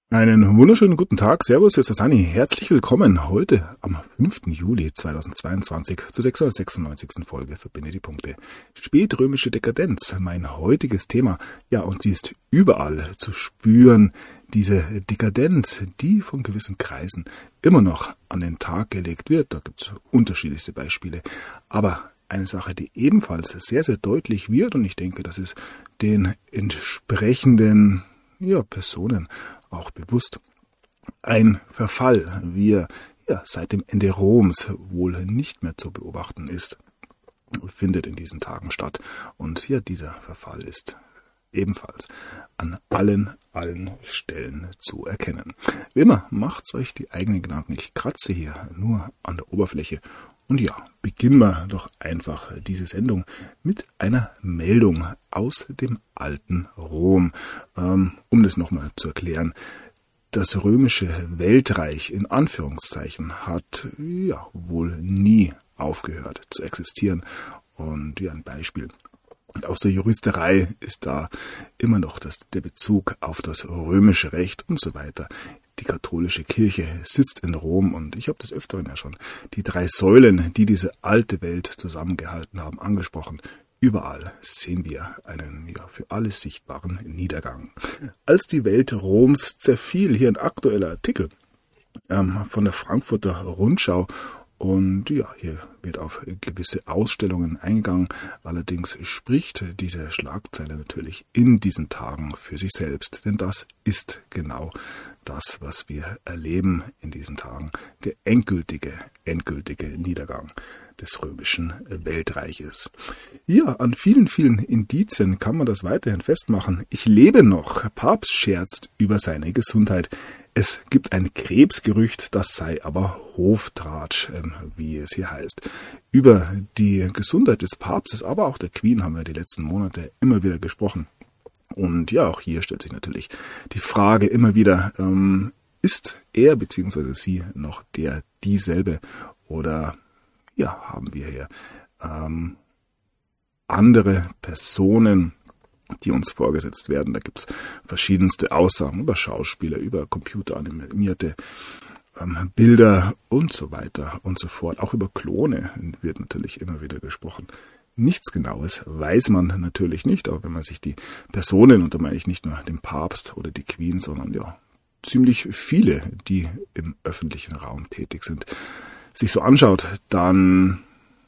Einen wunderschönen guten Tag. Servus, hier ist der Sani. Herzlich willkommen heute am 5. Juli 2022 zur 696. Folge Verbinde die Punkte. Spätrömische Dekadenz, mein heutiges Thema. Ja, und sie ist überall zu spüren. Diese Dekadenz, die von gewissen Kreisen immer noch an den Tag gelegt wird. Da gibt es unterschiedlichste Beispiele. Aber eine Sache, die ebenfalls sehr, sehr deutlich wird, und ich denke, das ist den entsprechenden Personen auch bewusst. Ein Verfall, wie er seit dem Ende Roms wohl nicht mehr zu beobachten ist, findet in diesen Tagen statt. Und dieser Verfall ist ebenfalls an allen Stellen zu erkennen. Wie immer, macht euch die eigenen Gedanken. Ich kratze hier nur an der Oberfläche. Und beginnen wir doch einfach diese Sendung mit einer Meldung aus dem alten Rom. Um das nochmal zu erklären, das römische Weltreich in Anführungszeichen hat wohl nie aufgehört zu existieren. Und ein Beispiel aus der Juristerei ist da immer noch der Bezug auf das römische Recht und so weiter. Die katholische Kirche sitzt in Rom und ich habe des Öfteren ja schon die 3 Säulen, die diese alte Welt zusammengehalten haben, angesprochen. Überall sehen wir einen für alles sichtbaren Niedergang. Als die Welt Roms zerfiel, hier ein aktueller Artikel von der Frankfurter Rundschau. Und hier wird auf gewisse Ausstellungen eingegangen. Allerdings spricht diese Schlagzeile natürlich in diesen Tagen für sich selbst. Denn das ist genau das, was wir erleben in diesen Tagen. Der endgültige Niedergang des römischen Weltreiches. An vielen Indizien kann man das weiterhin festmachen. Ich lebe noch. Papst scherzt über seine Gesundheit. Es gibt ein Krebsgerücht, das sei aber Hoftratsch, wie es hier heißt. Über die Gesundheit des Papstes, aber auch der Queen haben wir die letzten Monate immer wieder gesprochen. Und auch hier stellt sich natürlich die Frage immer wieder, ist er bzw. sie noch dieselbe oder haben wir hier andere Personen, die uns vorgesetzt werden. Da gibt es verschiedenste Aussagen über Schauspieler, über computeranimierte Bilder und so weiter und so fort. Auch über Klone wird natürlich immer wieder gesprochen. Nichts Genaues weiß man natürlich nicht, aber wenn man sich die Personen, und da meine ich nicht nur den Papst oder die Queen, sondern ziemlich viele, die im öffentlichen Raum tätig sind, sich so anschaut, dann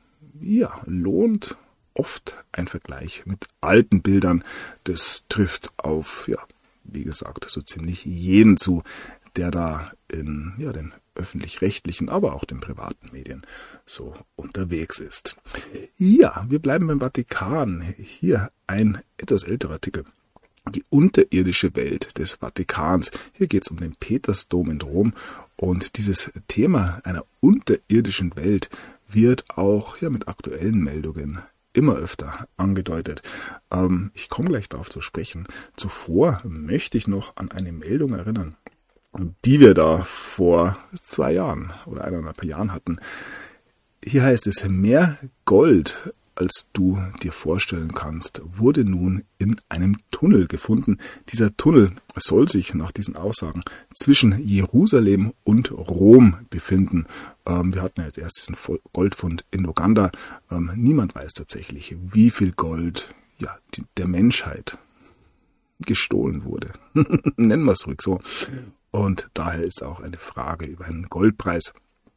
lohnt oft ein Vergleich mit alten Bildern. Das trifft auf, wie gesagt, so ziemlich jeden zu, der da in den öffentlich-rechtlichen, aber auch den privaten Medien so unterwegs ist. Wir bleiben beim Vatikan. Hier ein etwas älterer Artikel. Die unterirdische Welt des Vatikans. Hier geht es um den Petersdom in Rom. Und dieses Thema einer unterirdischen Welt wird auch mit aktuellen Meldungen immer öfter angedeutet. Ich komme gleich darauf zu sprechen. Zuvor möchte ich noch an eine Meldung erinnern, die wir da vor 2 Jahren oder 1,5 Jahren hatten. Hier heißt es, mehr Gold, als du dir vorstellen kannst, wurde nun in einem Tunnel gefunden. Dieser Tunnel soll sich nach diesen Aussagen zwischen Jerusalem und Rom befinden. Wir hatten ja jetzt erst diesen Goldfund in Uganda. Niemand weiß tatsächlich, wie viel Gold der Menschheit gestohlen wurde. Nennen wir es ruhig so. Und daher ist auch eine Frage über einen Goldpreis,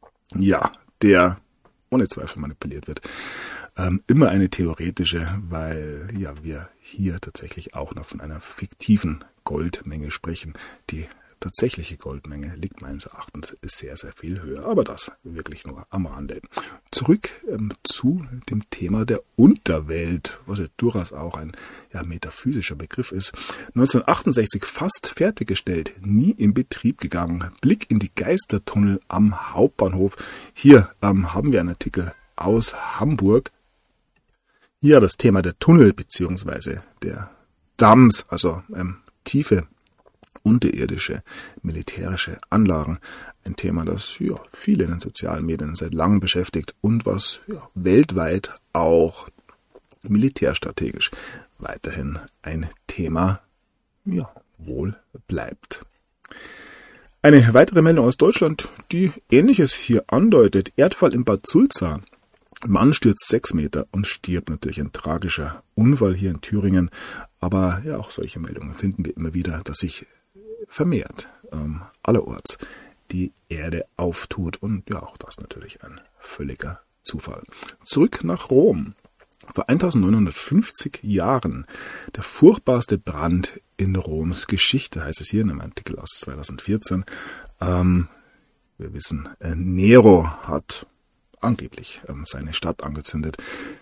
der ohne Zweifel manipuliert wird. Immer eine theoretische, weil wir hier tatsächlich auch noch von einer fiktiven Goldmenge sprechen. Die tatsächliche Goldmenge liegt meines Erachtens sehr, sehr viel höher, aber das wirklich nur am Rande. Zurück zu dem Thema der Unterwelt, was ja durchaus auch ein metaphysischer Begriff ist. 1968 fast fertiggestellt, nie in Betrieb gegangen. Blick in die Geistertunnel am Hauptbahnhof. Hier haben wir einen Artikel aus Hamburg. Hier das Thema der Tunnel bzw. der Dams, also tiefe unterirdische militärische Anlagen. Ein Thema, das viele in den sozialen Medien seit langem beschäftigt und was weltweit auch militärstrategisch weiterhin ein Thema wohl bleibt. Eine weitere Meldung aus Deutschland, die Ähnliches hier andeutet. Erdfall in Bad Sulza. Mann stürzt 6 Meter und stirbt. Natürlich ein tragischer Unfall hier in Thüringen. Aber ja, auch solche Meldungen finden wir immer wieder, dass sich vermehrt allerorts die Erde auftut. Und ja, auch das natürlich ein völliger Zufall. Zurück nach Rom. Vor 1950 Jahren der furchtbarste Brand in Roms Geschichte, heißt es hier in einem Artikel aus 2014. Wir wissen, Nero hat angeblich seine Stadt angezündet.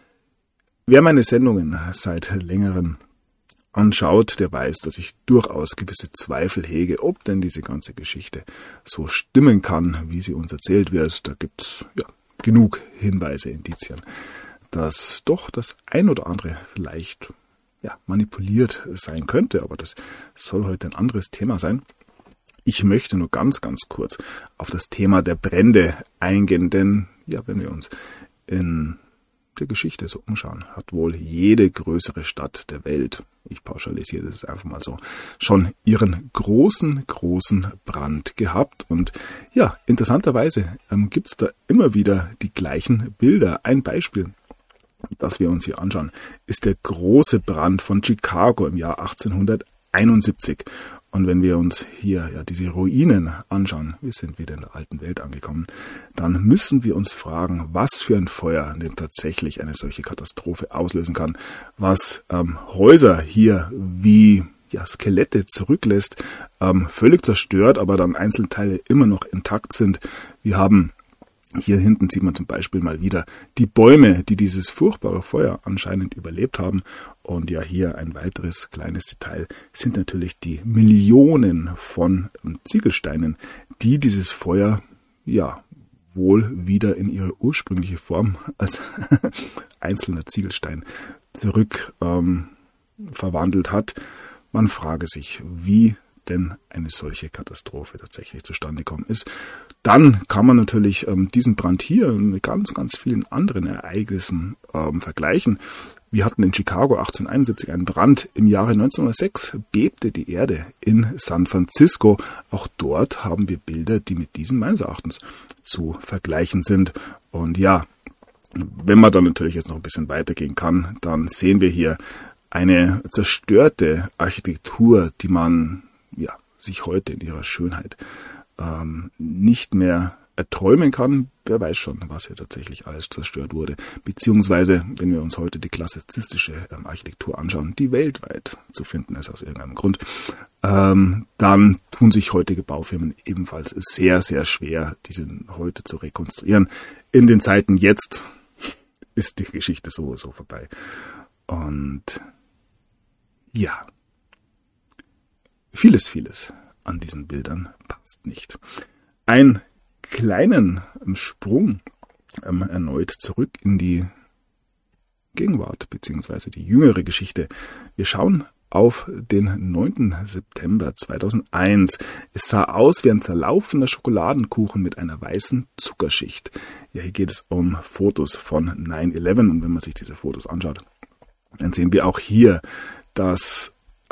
Wer meine Sendungen seit längerem anschaut, der weiß, dass ich durchaus gewisse Zweifel hege, ob denn diese ganze Geschichte so stimmen kann, wie sie uns erzählt wird. Da gibt es ja genug Hinweise, Indizien, dass doch das ein oder andere vielleicht manipuliert sein könnte, aber das soll heute ein anderes Thema sein. Ich möchte nur ganz, ganz kurz auf das Thema der Brände eingehen, denn ja, wenn wir uns in der Geschichte so umschauen, hat wohl jede größere Stadt der Welt, ich pauschalisiere das einfach mal so, schon ihren großen Brand gehabt. Und ja, interessanterweise gibt's da immer wieder die gleichen Bilder. Ein Beispiel, das wir uns hier anschauen, ist der große Brand von Chicago im Jahr 1871. Und wenn wir uns hier diese Ruinen anschauen, wir sind wieder in der alten Welt angekommen, dann müssen wir uns fragen, was für ein Feuer denn tatsächlich eine solche Katastrophe auslösen kann, was Häuser hier wie Skelette zurücklässt, völlig zerstört, aber dann einzelne Teile immer noch intakt sind. Wir haben hier hinten sieht man zum Beispiel mal wieder die Bäume, die dieses furchtbare Feuer anscheinend überlebt haben. Und ja, hier ein weiteres kleines Detail sind natürlich die Millionen von Ziegelsteinen, die dieses Feuer wohl wieder in ihre ursprüngliche Form als einzelner Ziegelstein zurück verwandelt hat. Man frage sich, wie denn eine solche Katastrophe tatsächlich zustande gekommen ist. Dann kann man natürlich diesen Brand hier mit ganz, ganz vielen anderen Ereignissen vergleichen. Wir hatten in Chicago 1871 einen Brand. Im Jahre 1906 bebte die Erde in San Francisco. Auch dort haben wir Bilder, die mit diesen meines Erachtens zu vergleichen sind. Und ja, wenn man dann natürlich jetzt noch ein bisschen weitergehen kann, dann sehen wir hier eine zerstörte Architektur, die man sich heute in ihrer Schönheit nicht mehr erträumen kann. Wer weiß schon, was hier tatsächlich alles zerstört wurde. Beziehungsweise, wenn wir uns heute die klassizistische Architektur anschauen, die weltweit zu finden ist aus irgendeinem Grund, dann tun sich heutige Baufirmen ebenfalls sehr, sehr schwer, diese heute zu rekonstruieren. In den Zeiten jetzt ist die Geschichte sowieso vorbei. Und ja, vieles an diesen Bildern passt nicht. Einen kleinen Sprung erneut zurück in die Gegenwart bzw. die jüngere Geschichte. Wir schauen auf den 9. September 2001. Es sah aus wie ein zerlaufener Schokoladenkuchen mit einer weißen Zuckerschicht. Ja, hier geht es um Fotos von 9/11 und wenn man sich diese Fotos anschaut, dann sehen wir auch hier, dass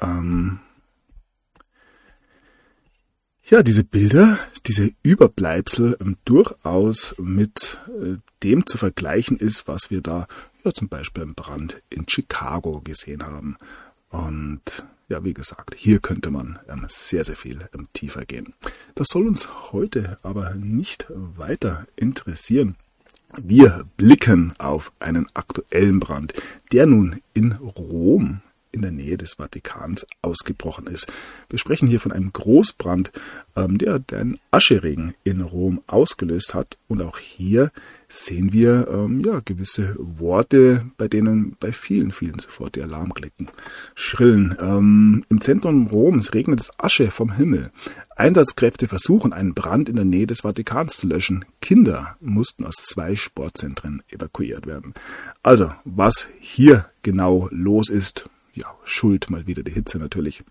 diese Bilder, diese Überbleibsel durchaus mit dem zu vergleichen ist, was wir da zum Beispiel im Brand in Chicago gesehen haben. Und ja, wie gesagt, hier könnte man sehr, sehr viel tiefer gehen. Das soll uns heute aber nicht weiter interessieren. Wir blicken auf einen aktuellen Brand, der nun in Rom in der Nähe des Vatikans ausgebrochen ist. Wir sprechen hier von einem Großbrand, der einen Ascheregen in Rom ausgelöst hat. Und auch hier sehen wir gewisse Worte, bei denen bei vielen sofort die Alarmglocken schrillen. Im Zentrum Roms regnet es Asche vom Himmel. Einsatzkräfte versuchen, einen Brand in der Nähe des Vatikans zu löschen. Kinder mussten aus 2 Sportzentren evakuiert werden. Also, was hier genau los ist, schuld mal wieder die Hitze natürlich.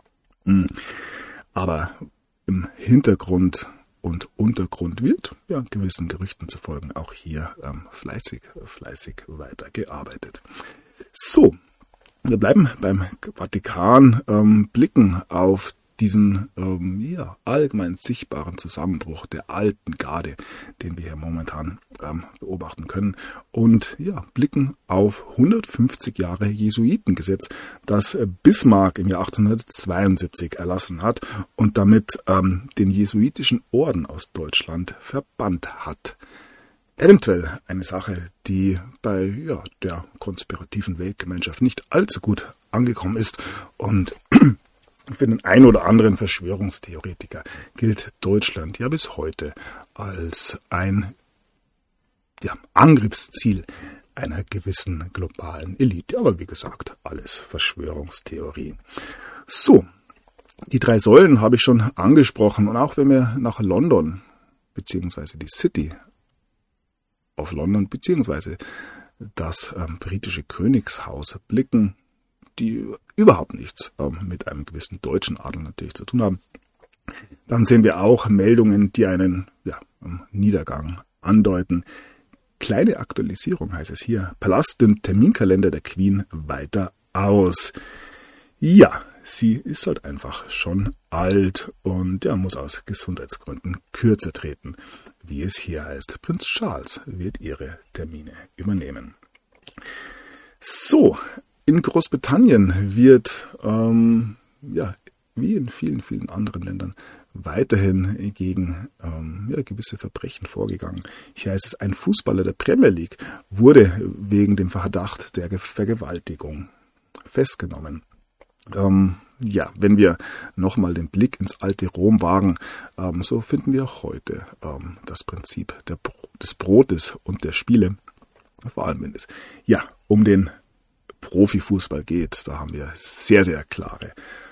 Aber im Hintergrund und Untergrund wird, gewissen Gerüchten zu folgen, auch hier fleißig weitergearbeitet. So, wir bleiben beim Vatikan, blicken auf diesen allgemein sichtbaren Zusammenbruch der alten Garde, den wir hier momentan beobachten können, und blicken auf 150 Jahre Jesuitengesetz, das Bismarck im Jahr 1872 erlassen hat und damit den jesuitischen Orden aus Deutschland verbannt hat. Eventuell eine Sache, die bei der konspirativen Weltgemeinschaft nicht allzu gut angekommen ist, und für den einen oder anderen Verschwörungstheoretiker gilt Deutschland ja bis heute als ein Angriffsziel einer gewissen globalen Elite. Aber wie gesagt, alles Verschwörungstheorie. So, die 3 Säulen habe ich schon angesprochen, und auch wenn wir nach London beziehungsweise die City auf London beziehungsweise das britische Königshaus blicken, die überhaupt nichts mit einem gewissen deutschen Adel natürlich zu tun haben, dann sehen wir auch Meldungen, die einen Niedergang andeuten. Kleine Aktualisierung heißt es hier. Palast den Terminkalender der Queen weiter aus. Ja, sie ist halt einfach schon alt und muss aus Gesundheitsgründen kürzer treten, wie es hier heißt. Prinz Charles wird ihre Termine übernehmen. So, in Großbritannien wird, wie in vielen, vielen anderen Ländern, weiterhin gegen gewisse Verbrechen vorgegangen. Hier heißt es, ein Fußballer der Premier League wurde wegen dem Verdacht der Vergewaltigung festgenommen. Wenn wir nochmal den Blick ins alte Rom wagen, so finden wir auch heute das Prinzip des Brotes und der Spiele, vor allem wenn es um den Profifußball geht. Da haben wir sehr, sehr klare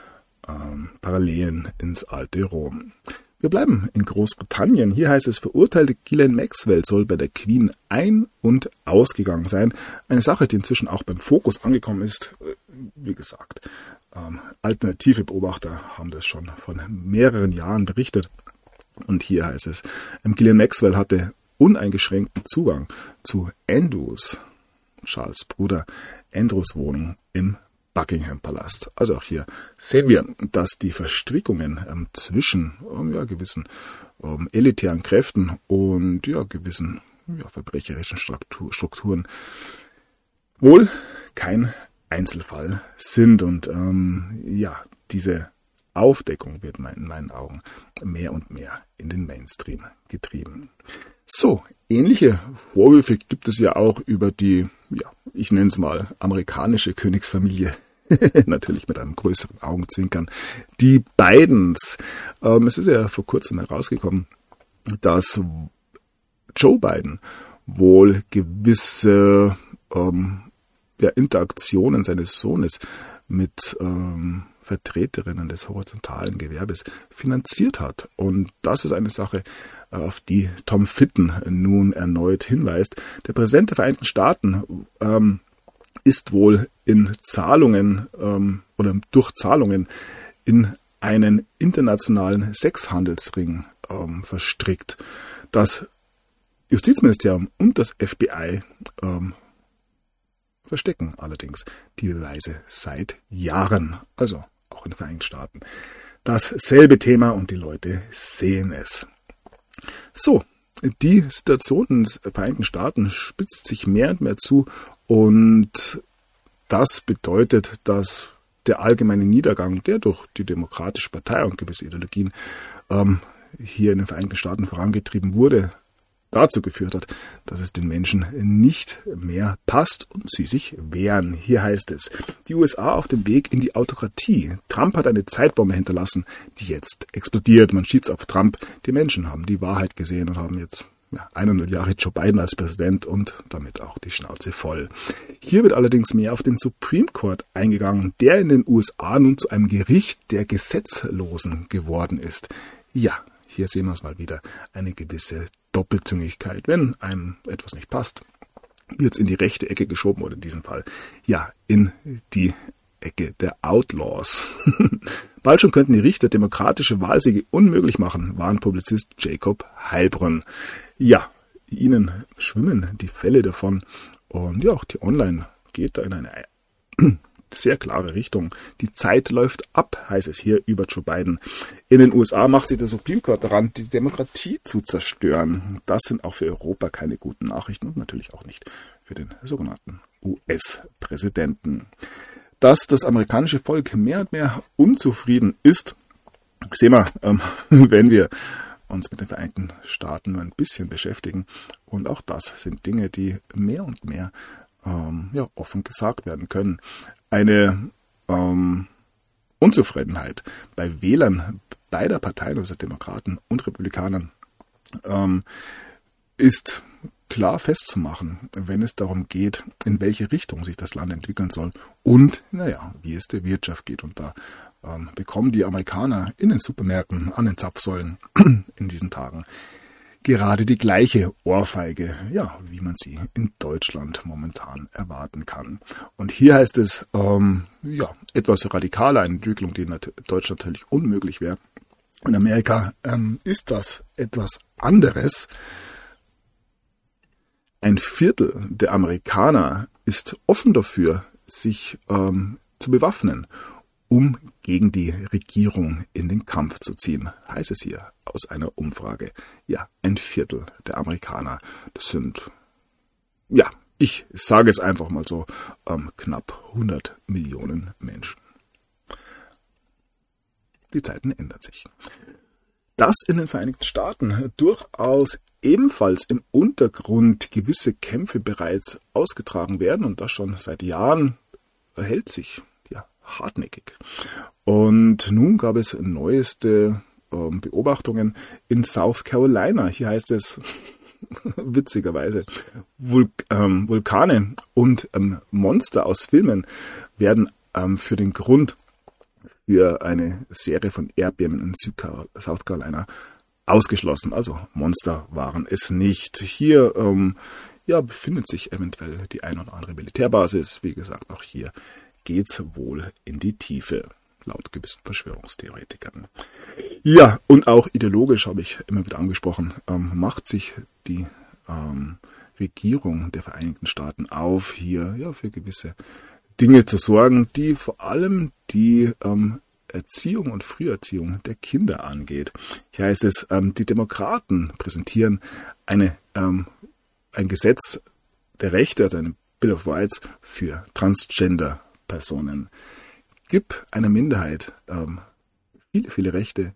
Parallelen ins alte Rom. Wir bleiben in Großbritannien. Hier heißt es, verurteilte Ghislaine Maxwell soll bei der Queen ein- und ausgegangen sein. Eine Sache, die inzwischen auch beim Fokus angekommen ist. Wie gesagt, alternative Beobachter haben das schon von mehreren Jahren berichtet. Und hier heißt es, Ghislaine Maxwell hatte uneingeschränkten Zugang zu Andrews, Charles' Bruder, Andrews Wohnung im Buckingham Palast. Also auch hier sehen wir, dass die Verstrickungen zwischen gewissen elitären Kräften und gewissen verbrecherischen Strukturen wohl kein Einzelfall sind. Und diese Aufdeckung wird in meinen Augen mehr und mehr in den Mainstream getrieben. So, ähnliche Vorwürfe gibt es ja auch über die, ich nenne es mal, amerikanische Königsfamilie. Natürlich mit einem größeren Augenzwinkern. Die Bidens. Es ist ja vor kurzem herausgekommen, dass Joe Biden wohl gewisse Interaktionen seines Sohnes mit Vertreterinnen des horizontalen Gewerbes finanziert hat. Und das ist eine Sache, auf die Tom Fitton nun erneut hinweist. Der Präsident der Vereinigten Staaten ist wohl in Zahlungen oder durch Zahlungen in einen internationalen Sexhandelsring verstrickt. Das Justizministerium und das FBI verstecken allerdings die Beweise seit Jahren, also auch in den Vereinigten Staaten. Dasselbe Thema und die Leute sehen es. So, die Situation in den Vereinigten Staaten spitzt sich mehr und mehr zu, und das bedeutet, dass der allgemeine Niedergang, der durch die Demokratische Partei und gewisse Ideologien hier in den Vereinigten Staaten vorangetrieben wurde, dazu geführt hat, dass es den Menschen nicht mehr passt und sie sich wehren. Hier heißt es, die USA auf dem Weg in die Autokratie. Trump hat eine Zeitbombe hinterlassen, die jetzt explodiert. Man schießt auf Trump. Die Menschen haben die Wahrheit gesehen und haben jetzt 100 Jahre Joe Biden als Präsident und damit auch die Schnauze voll. Hier wird allerdings mehr auf den Supreme Court eingegangen, der in den USA nun zu einem Gericht der Gesetzlosen geworden ist. Ja, hier sehen wir es mal wieder, eine gewisse Doppelzüngigkeit. Wenn einem etwas nicht passt, wird es in die rechte Ecke geschoben oder in diesem Fall in die Ecke der Outlaws. Bald schon könnten die Richter demokratische Wahlsiege unmöglich machen, warnt Publizist Jacob Heilbronn. Ja, ihnen schwimmen die Fälle davon und auch die Online geht da in eine sehr klare Richtung. Die Zeit läuft ab, heißt es hier über Joe Biden. In den USA macht sich der Supreme Court daran, die Demokratie zu zerstören. Das sind auch für Europa keine guten Nachrichten und natürlich auch nicht für den sogenannten US-Präsidenten. Dass das amerikanische Volk mehr und mehr unzufrieden ist, sehen wir, wenn wir uns mit den Vereinigten Staaten nur ein bisschen beschäftigen. Und auch das sind Dinge, die mehr und mehr offen gesagt werden können. Eine Unzufriedenheit bei Wählern beider Parteien, also Demokraten und Republikanern, ist klar festzumachen, wenn es darum geht, in welche Richtung sich das Land entwickeln soll und, wie es der Wirtschaft geht. Und da bekommen die Amerikaner in den Supermärkten, an den Zapfsäulen in diesen Tagen gerade die gleiche Ohrfeige, wie man sie in Deutschland momentan erwarten kann. Und hier heißt es, etwas radikaler, eine Entwicklung, die in Deutschland natürlich unmöglich wäre. In Amerika ist das etwas anderes. Ein Viertel der Amerikaner ist offen dafür, sich zu bewaffnen, um gegen die Regierung in den Kampf zu ziehen, heißt es hier aus einer Umfrage. Ja, ein Viertel der Amerikaner, das sind, ich sage es einfach mal so, knapp 100 Millionen Menschen. Die Zeiten ändern sich. Dass in den Vereinigten Staaten durchaus ebenfalls im Untergrund gewisse Kämpfe bereits ausgetragen werden und das schon seit Jahren, hält sich hartnäckig. Und nun gab es neueste Beobachtungen in South Carolina. Hier heißt es witzigerweise, Vulkane und Monster aus Filmen werden für den Grund für eine Serie von Erdbeben in South Carolina ausgeschlossen. Also Monster waren es nicht. Hier befindet sich eventuell die ein oder andere Militärbasis. Wie gesagt, auch hier geht's wohl in die Tiefe, laut gewissen Verschwörungstheoretikern. Ja, und auch ideologisch, habe ich immer wieder angesprochen, macht sich die Regierung der Vereinigten Staaten auf, hier für gewisse Dinge zu sorgen, die vor allem die Erziehung und Früherziehung der Kinder angeht. Hier heißt es, die Demokraten präsentieren ein Gesetz der Rechte, also eine Bill of Rights für Transgender-Personen. Gib einer Minderheit viele, viele Rechte,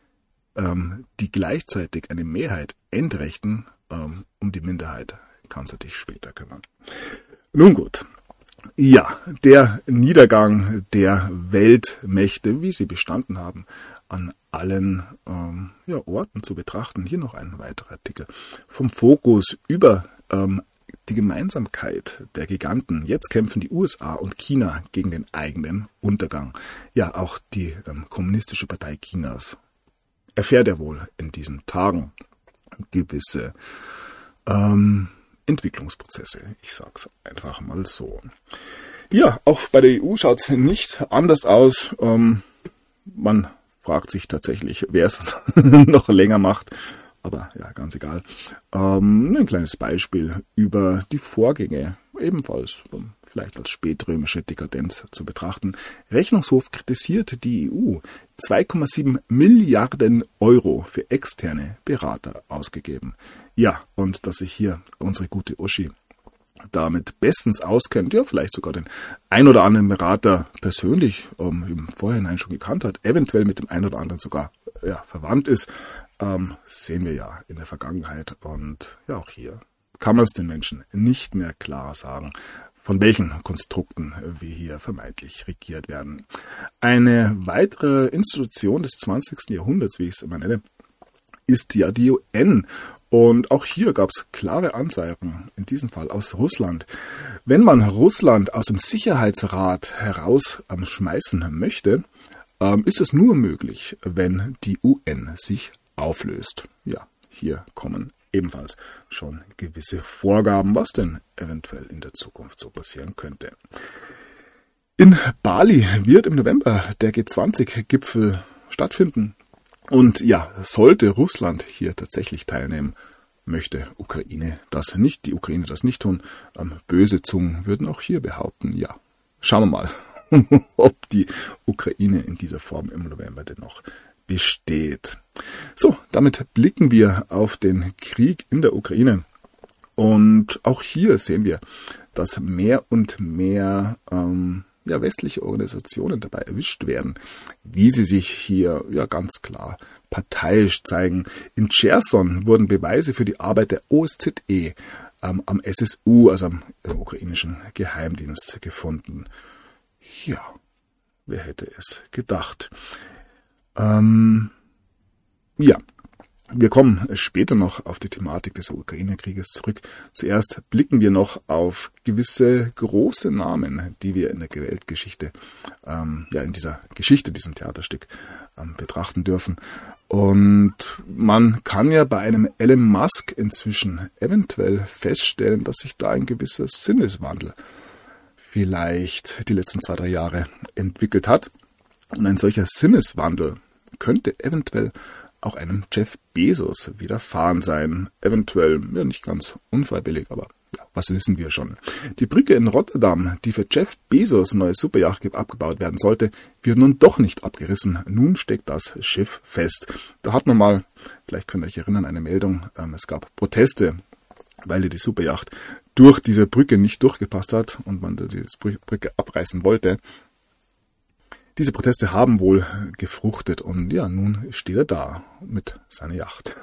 die gleichzeitig eine Mehrheit entrechten, um die Minderheit kannst du dich später kümmern. Nun gut. Ja, der Niedergang der Weltmächte, wie sie bestanden haben, an allen Orten zu betrachten. Hier noch ein weiterer Artikel vom Fokus über die Gemeinsamkeit der Giganten. Jetzt kämpfen die USA und China gegen den eigenen Untergang. Ja, auch die Kommunistische Partei Chinas erfährt ja wohl in diesen Tagen gewisse Entwicklungsprozesse. Ich sag's einfach mal so. Ja, auch bei der EU schaut's nicht anders aus. Man fragt sich tatsächlich, wer es noch länger macht. Aber ja, ganz egal. Ein kleines Beispiel über die Vorgänge, ebenfalls vielleicht als spätrömische Dekadenz zu betrachten. Rechnungshof kritisiert die EU, 2,7 Milliarden Euro für externe Berater ausgegeben. Ja, und dass sich hier unsere gute Uschi damit bestens auskennt, ja, vielleicht sogar den ein oder anderen Berater persönlich im Vorhinein schon gekannt hat, eventuell mit dem ein oder anderen sogar verwandt ist, sehen wir ja in der Vergangenheit. Und ja, auch hier kann man es den Menschen nicht mehr klar sagen, von welchen Konstrukten wir hier vermeintlich regiert werden. Eine weitere Institution des 20. Jahrhunderts, wie ich es immer nenne, ist ja die UN. Und auch hier gab es klare Anzeigen, in diesem Fall aus Russland. Wenn man Russland aus dem Sicherheitsrat herausschmeißen möchte, ist es nur möglich, wenn die UN sich auflöst. Ja, hier kommen ebenfalls schon gewisse Vorgaben, was denn eventuell in der Zukunft so passieren könnte. In Bali wird im November der G20-Gipfel stattfinden. Und ja, sollte Russland hier tatsächlich teilnehmen, möchte die Ukraine das nicht tun. Böse Zungen würden auch hier behaupten, ja, schauen wir mal, ob die Ukraine in dieser Form im November denn noch besteht. So, damit blicken wir auf den Krieg in der Ukraine. Und auch hier sehen wir, dass mehr und mehr westliche Organisationen dabei erwischt werden, wie sie sich hier ganz klar parteiisch zeigen. In Cherson wurden Beweise für die Arbeit der OSZE am SSU, also am ukrainischen Geheimdienst, gefunden. Ja, wer hätte es gedacht? Wir kommen später noch auf die Thematik des Ukraine-Krieges zurück. Zuerst blicken wir noch auf gewisse große Namen, die wir in der Weltgeschichte, in dieser Geschichte, diesem Theaterstück betrachten dürfen. Und man kann ja bei einem Elon Musk inzwischen eventuell feststellen, dass sich da ein gewisser Sinneswandel vielleicht die letzten 2-3 Jahre entwickelt hat. Und ein solcher Sinneswandel könnte eventuell auch einem Jeff Bezos widerfahren sein. Eventuell, nicht ganz unfreiwillig, aber was wissen wir schon. Die Brücke in Rotterdam, die für Jeff Bezos neue Superjacht abgebaut werden sollte, wird nun doch nicht abgerissen. Nun steckt das Schiff fest. Da hat man mal, vielleicht könnt ihr euch erinnern, eine Meldung, es gab Proteste, weil die Superjacht durch diese Brücke nicht durchgepasst hat und man diese Brücke abreißen wollte. Diese Proteste haben wohl gefruchtet und nun steht er da mit seiner Yacht.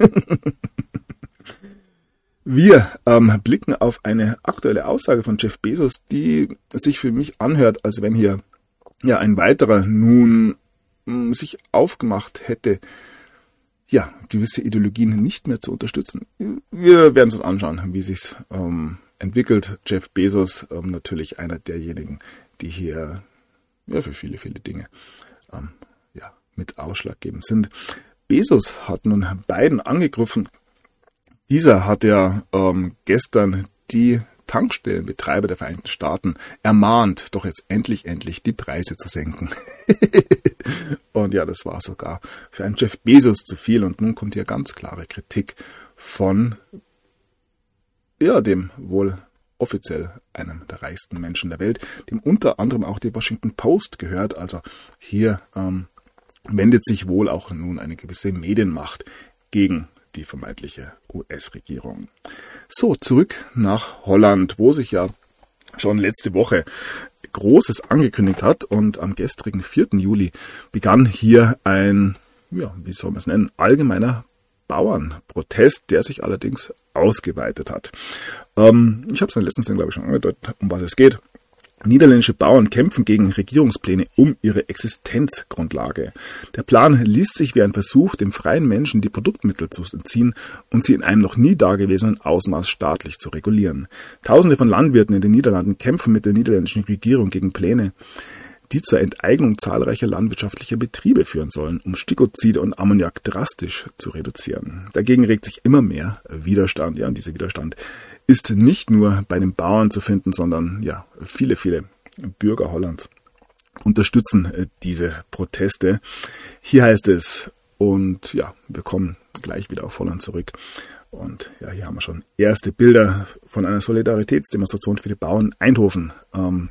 Wir blicken auf eine aktuelle Aussage von Jeff Bezos, die sich für mich anhört, als wenn hier ein weiterer nun sich aufgemacht hätte, gewisse Ideologien nicht mehr zu unterstützen. Wir werden uns anschauen, wie sich's entwickelt. Jeff Bezos, natürlich einer derjenigen, die hier für viele, viele Dinge mit ausschlaggebend sind. Bezos hat nun Biden angegriffen. Dieser hat gestern die Tankstellenbetreiber der Vereinigten Staaten ermahnt, doch jetzt endlich die Preise zu senken. Und das war sogar für einen Jeff Bezos zu viel. Und nun kommt hier ganz klare Kritik von dem wohl offiziell einem der reichsten Menschen der Welt, dem unter anderem auch die Washington Post gehört. Also hier wendet sich wohl auch nun eine gewisse Medienmacht gegen die vermeintliche US-Regierung. So, zurück nach Holland, wo sich schon letzte Woche Großes angekündigt hat und am gestrigen 4. Juli begann hier ein, wie soll man es nennen, allgemeiner Bauernprotest, der sich allerdings ausgeweitet hat. Ich habe es in der letzten Sendung, glaube ich, schon angedeutet, um was es geht. Niederländische Bauern kämpfen gegen Regierungspläne um ihre Existenzgrundlage. Der Plan liest sich wie ein Versuch, dem freien Menschen die Produktmittel zu entziehen und sie in einem noch nie dagewesenen Ausmaß staatlich zu regulieren. Tausende von Landwirten in den Niederlanden kämpfen mit der niederländischen Regierung gegen Pläne, die zur Enteignung zahlreicher landwirtschaftlicher Betriebe führen sollen, um Stickoxide und Ammoniak drastisch zu reduzieren. Dagegen regt sich immer mehr Widerstand. Und dieser Widerstand ist nicht nur bei den Bauern zu finden, sondern viele, viele Bürger Hollands unterstützen diese Proteste. Hier heißt es, und wir kommen gleich wieder auf Holland zurück. Und hier haben wir schon erste Bilder von einer Solidaritätsdemonstration für die Bauern in Eindhoven. Am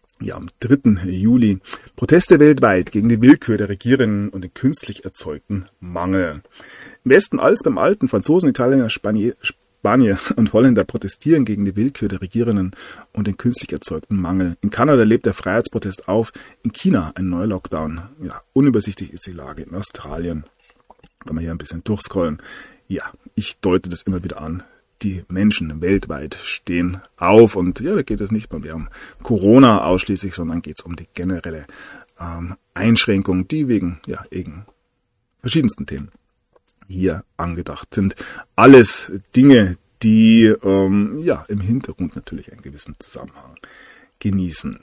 3. Juli. Proteste weltweit gegen die Willkür der Regierenden und den künstlich erzeugten Mangel. Im Westen als beim Alten Franzosen, Italiener, Spanier und Holländer protestieren gegen die Willkür der Regierenden und den künstlich erzeugten Mangel. In Kanada lebt der Freiheitsprotest auf. In China ein neuer Lockdown. Unübersichtlich ist die Lage in Australien. Wenn wir hier ein bisschen durchscrollen. Ich deute das immer wieder an. Die Menschen weltweit stehen auf und da geht es nicht mehr um Corona ausschließlich, sondern geht es um die generelle Einschränkung, die wegen verschiedensten Themen hier angedacht sind. Alles Dinge, die im Hintergrund natürlich einen gewissen Zusammenhang genießen.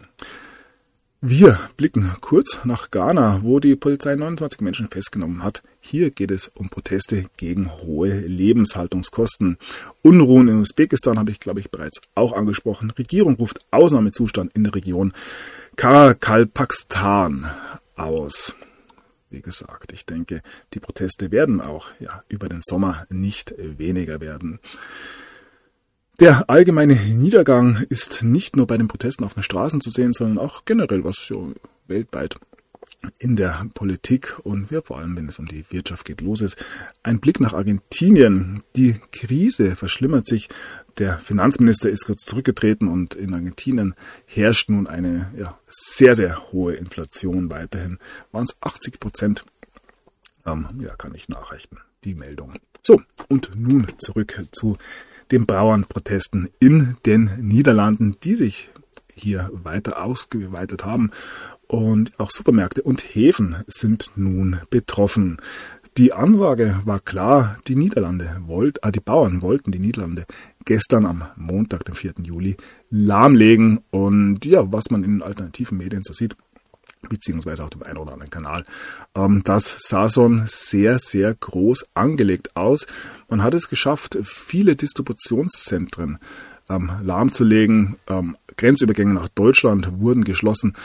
Wir blicken kurz nach Ghana, wo die Polizei 29 Menschen festgenommen hat. Hier geht es um Proteste gegen hohe Lebenshaltungskosten. Unruhen in Usbekistan habe ich, glaube ich, bereits auch angesprochen. Regierung ruft Ausnahmezustand in der Region Karakalpakstan aus. Wie gesagt, ich denke, die Proteste werden auch über den Sommer nicht weniger werden. Der allgemeine Niedergang ist nicht nur bei den Protesten auf den Straßen zu sehen, sondern auch generell, was so weltweit in der Politik und vor allem, wenn es um die Wirtschaft geht, los ist. Ein Blick nach Argentinien. Die Krise verschlimmert sich. Der Finanzminister ist kurz zurückgetreten und in Argentinien herrscht nun eine sehr, sehr hohe Inflation weiterhin. Waren es 80%? Kann ich nachrechnen, die Meldung. So, und nun zurück zu den Bauernprotesten in den Niederlanden, die sich hier weiter ausgeweitet haben. Und auch Supermärkte und Häfen sind nun betroffen. Die Ansage war klar, die Bauern wollten die Niederlande gestern am Montag, den 4. Juli, lahmlegen. Und was man in den alternativen Medien so sieht, beziehungsweise auf dem einen oder anderen Kanal, das sah schon sehr, sehr groß angelegt aus. Man hat es geschafft, viele Distributionszentren lahmzulegen. Grenzübergänge nach Deutschland wurden geschlossen.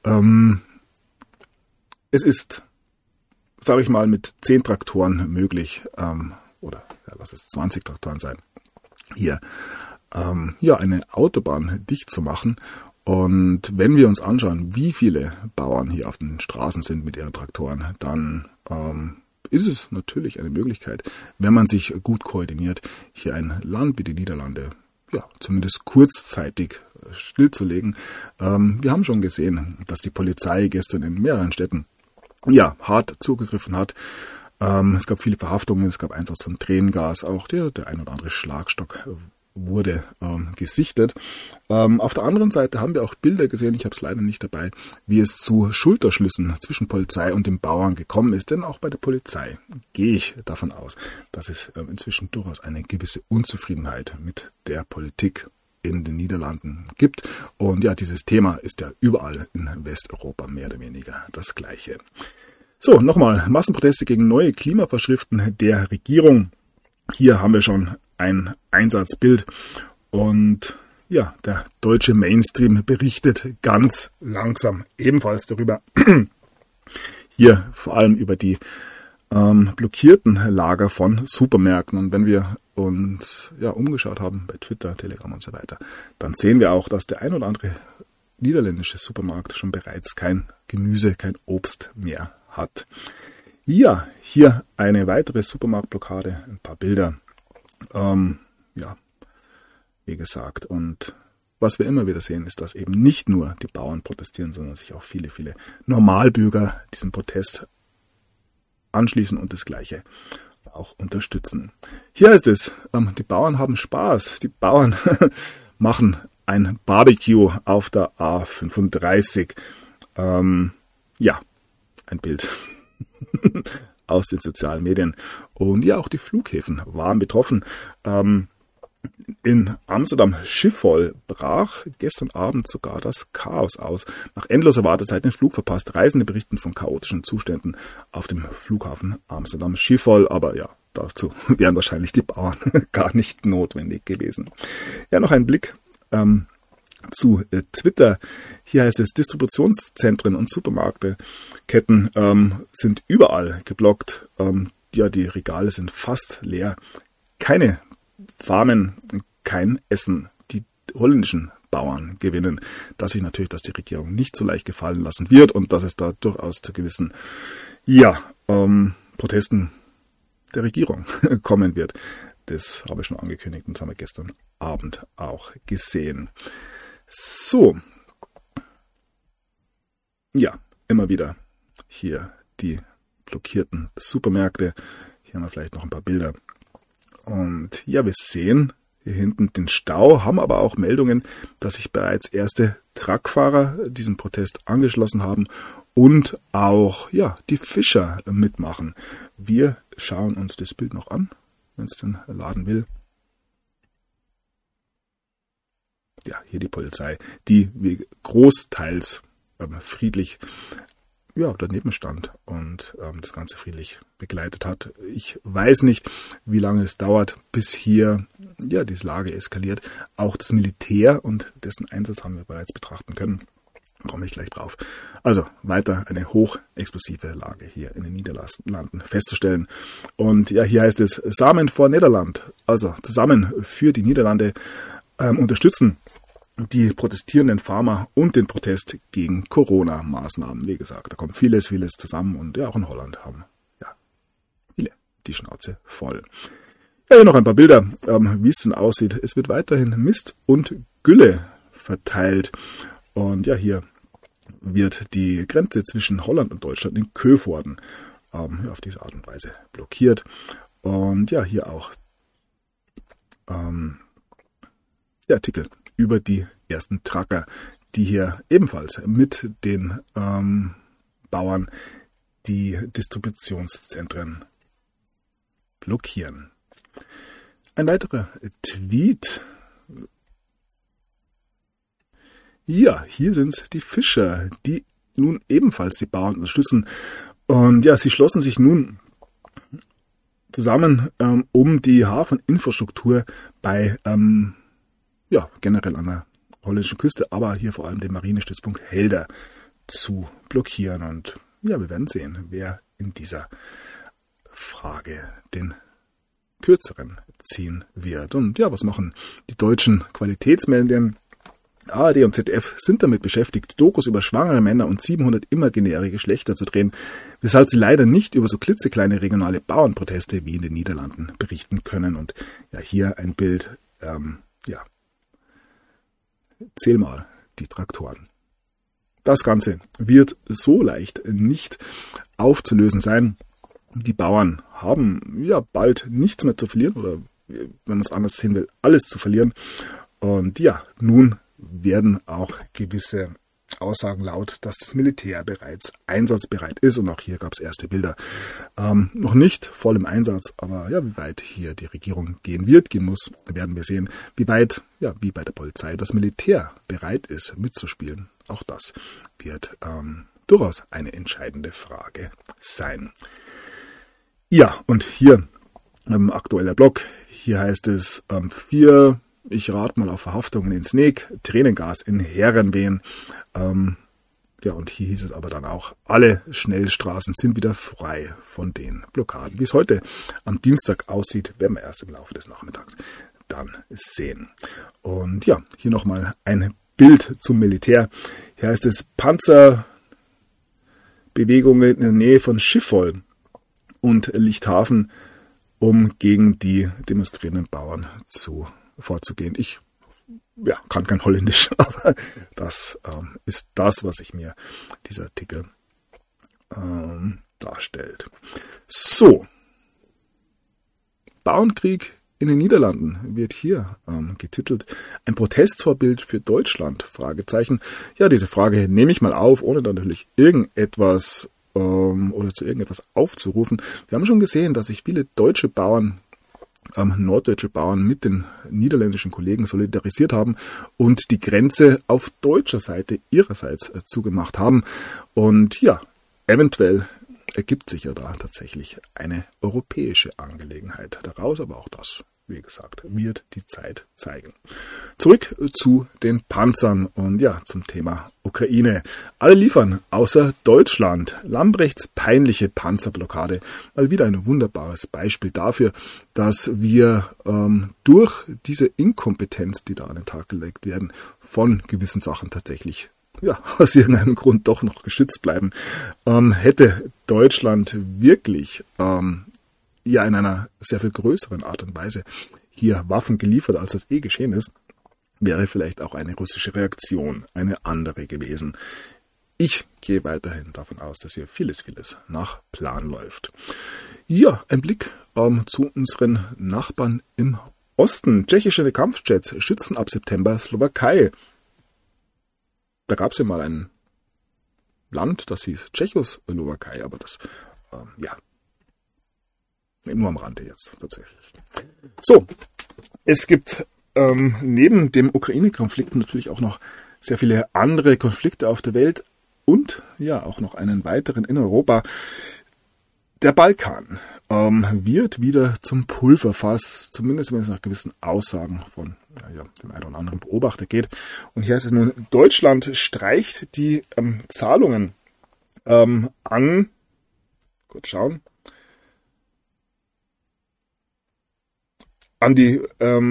Es ist, sage ich mal, mit 10 Traktoren möglich, lass es 20 Traktoren sein, hier eine Autobahn dicht zu machen. Und wenn wir uns anschauen, wie viele Bauern hier auf den Straßen sind mit ihren Traktoren, dann ist es natürlich eine Möglichkeit, wenn man sich gut koordiniert, hier ein Land wie die Niederlande zumindest kurzzeitig stillzulegen. Wir haben schon gesehen, dass die Polizei gestern in mehreren Städten hart zugegriffen hat. Es gab viele Verhaftungen, es gab Einsatz von Tränengas, auch der ein oder andere Schlagstock wurde gesichtet. Auf der anderen Seite haben wir auch Bilder gesehen, ich habe es leider nicht dabei, wie es zu Schulterschlüssen zwischen Polizei und den Bauern gekommen ist. Denn auch bei der Polizei gehe ich davon aus, dass es inzwischen durchaus eine gewisse Unzufriedenheit mit der Politik in den Niederlanden gibt. Und dieses Thema ist ja überall in Westeuropa mehr oder weniger das Gleiche. So, nochmal, Massenproteste gegen neue Klimavorschriften der Regierung. Hier haben wir schon ein Einsatzbild und der deutsche Mainstream berichtet ganz langsam ebenfalls darüber. Hier vor allem über die blockierten Lager von Supermärkten. Und wenn wir uns umgeschaut haben bei Twitter, Telegram und so weiter, dann sehen wir auch, dass der ein oder andere niederländische Supermarkt schon bereits kein Gemüse, kein Obst mehr hat. Ja, hier eine weitere Supermarktblockade, ein paar Bilder. Wie gesagt, und was wir immer wieder sehen, ist, dass eben nicht nur die Bauern protestieren, sondern sich auch viele, viele Normalbürger diesem Protest anschließen und das Gleiche auch unterstützen. Hier heißt es, die Bauern haben Spaß, die Bauern machen ein Barbecue auf der A35. Ein Bild aus den sozialen Medien. Und auch die Flughäfen waren betroffen. In Amsterdam Schiphol brach gestern Abend sogar das Chaos aus. Nach endloser Wartezeit den Flug verpasst. Reisende berichten von chaotischen Zuständen auf dem Flughafen Amsterdam Schiphol. Aber dazu wären wahrscheinlich die Bauern gar nicht notwendig gewesen. Noch ein Blick zu Twitter. Hier heißt es, Distributionszentren und Supermarktketten sind überall geblockt. Die Regale sind fast leer. Keine Farmen, kein Essen. Die holländischen Bauern gewinnen. Dass sich natürlich, dass die Regierung nicht so leicht gefallen lassen wird und dass es da durchaus zu gewissen Protesten der Regierung kommen wird. Das habe ich schon angekündigt und das haben wir gestern Abend auch gesehen. So. Immer wieder hier die blockierten Supermärkte. Hier haben wir vielleicht noch ein paar Bilder. Und wir sehen hier hinten den Stau, haben aber auch Meldungen, dass sich bereits erste Truckfahrer diesem Protest angeschlossen haben und auch die Fischer mitmachen. Wir schauen uns das Bild noch an, wenn es denn laden will. Hier die Polizei, die großteils friedlich daneben stand und das Ganze friedlich begleitet hat. Ich weiß nicht, wie lange es dauert, bis hier diese Lage eskaliert. Auch das Militär und dessen Einsatz haben wir bereits betrachten können. Komme ich gleich drauf. Also weiter eine hochexplosive Lage hier in den Niederlanden festzustellen. Und ja, hier heißt es Samen vor Nederland. Also zusammen für die Niederlande unterstützen die protestierenden Farmer und den Protest gegen Corona-Maßnahmen. Wie gesagt, da kommt vieles zusammen und ja, auch in Holland haben ja viele die Schnauze voll. Ja, hier noch ein paar Bilder, wie es denn aussieht. Es wird weiterhin Mist und Gülle verteilt. Und ja, hier wird die Grenze zwischen Holland und Deutschland in Coevorden auf diese Art und Weise blockiert. Und ja, hier auch der Artikel über die ersten Trucker, die hier ebenfalls mit den Bauern die Distributionszentren blockieren. Ein weiterer Tweet. Ja, hier sind es die Fischer, die nun ebenfalls die Bauern unterstützen. Und ja, sie schlossen sich nun zusammen, um die Hafeninfrastruktur bei generell an der holländischen Küste, aber hier vor allem den Marinestützpunkt Helder zu blockieren. Und ja, wir werden sehen, wer in dieser Frage den kürzeren ziehen wird. Und ja, was machen die deutschen Qualitätsmedien? ARD und ZDF sind damit beschäftigt, Dokus über schwangere Männer und 700 imaginäre Geschlechter zu drehen, weshalb sie leider nicht über so klitzekleine regionale Bauernproteste wie in den Niederlanden berichten können. Und ja, hier ein Bild, zähl mal die Traktoren. Das Ganze wird so leicht nicht aufzulösen sein. Die Bauern haben ja bald nichts mehr zu verlieren oder, wenn man es anders sehen will, alles zu verlieren. Und ja, nun werden auch gewisse Aussagen laut, dass das Militär bereits einsatzbereit ist. Und auch hier gab es erste Bilder. Noch nicht voll im Einsatz, aber ja, wie weit hier die Regierung gehen muss, werden wir sehen. Wie weit, ja, wie bei der Polizei, das Militär bereit ist, mitzuspielen. Auch das wird durchaus eine entscheidende Frage sein. Ja, und hier aktueller Blog. Hier heißt es 4... Ich rate mal auf Verhaftungen in Sneek, Tränengas in Herrenwehen. Ja, und hier hieß es aber dann auch, alle Schnellstraßen sind wieder frei von den Blockaden. Wie es heute am Dienstag aussieht, werden wir erst im Laufe des Nachmittags dann sehen. Und ja, hier nochmal ein Bild zum Militär. Hier heißt es Panzerbewegungen in der Nähe von Schiphol und Lichthafen, um gegen die demonstrierenden Bauern vorzugehen. Ich kann kein Holländisch, aber das ist das, was ich mir dieser Artikel darstellt. So, Bauernkrieg in den Niederlanden wird hier getitelt. Ein Protestvorbild für Deutschland? Fragezeichen. Ja, diese Frage nehme ich mal auf, ohne dann natürlich irgendetwas oder zu irgendetwas aufzurufen. Wir haben schon gesehen, dass sich viele deutsche Bauern norddeutsche Bauern mit den niederländischen Kollegen solidarisiert haben und die Grenze auf deutscher Seite ihrerseits zugemacht haben. Und ja, eventuell ergibt sich ja da tatsächlich eine europäische Angelegenheit daraus, aber auch das, wie gesagt, wird die Zeit zeigen. Zurück zu den Panzern und ja, zum Thema Ukraine. Alle liefern, außer Deutschland. Lambrechts peinliche Panzerblockade. Mal wieder ein wunderbares Beispiel dafür, dass wir durch diese Inkompetenz, die da an den Tag gelegt werden, von gewissen Sachen tatsächlich aus irgendeinem Grund doch noch geschützt bleiben. Hätte Deutschland wirklich in einer sehr viel größeren Art und Weise hier Waffen geliefert, als das geschehen ist, wäre vielleicht auch eine russische Reaktion eine andere gewesen. Ich gehe weiterhin davon aus, dass hier vieles nach Plan läuft. Ja, ein Blick zu unseren Nachbarn im Osten. Tschechische Kampfjets schützen ab September Slowakei. Da gab es ja mal ein Land, das hieß Tschechoslowakei, aber das, nur am Rande jetzt tatsächlich. So, es gibt neben dem Ukraine-Konflikt natürlich auch noch sehr viele andere Konflikte auf der Welt und ja auch noch einen weiteren in Europa. Der Balkan wird wieder zum Pulverfass, zumindest wenn es nach gewissen Aussagen von dem einen oder anderen Beobachter geht. Und hier heißt es nun, Deutschland streicht die Zahlungen an, kurz schauen, an die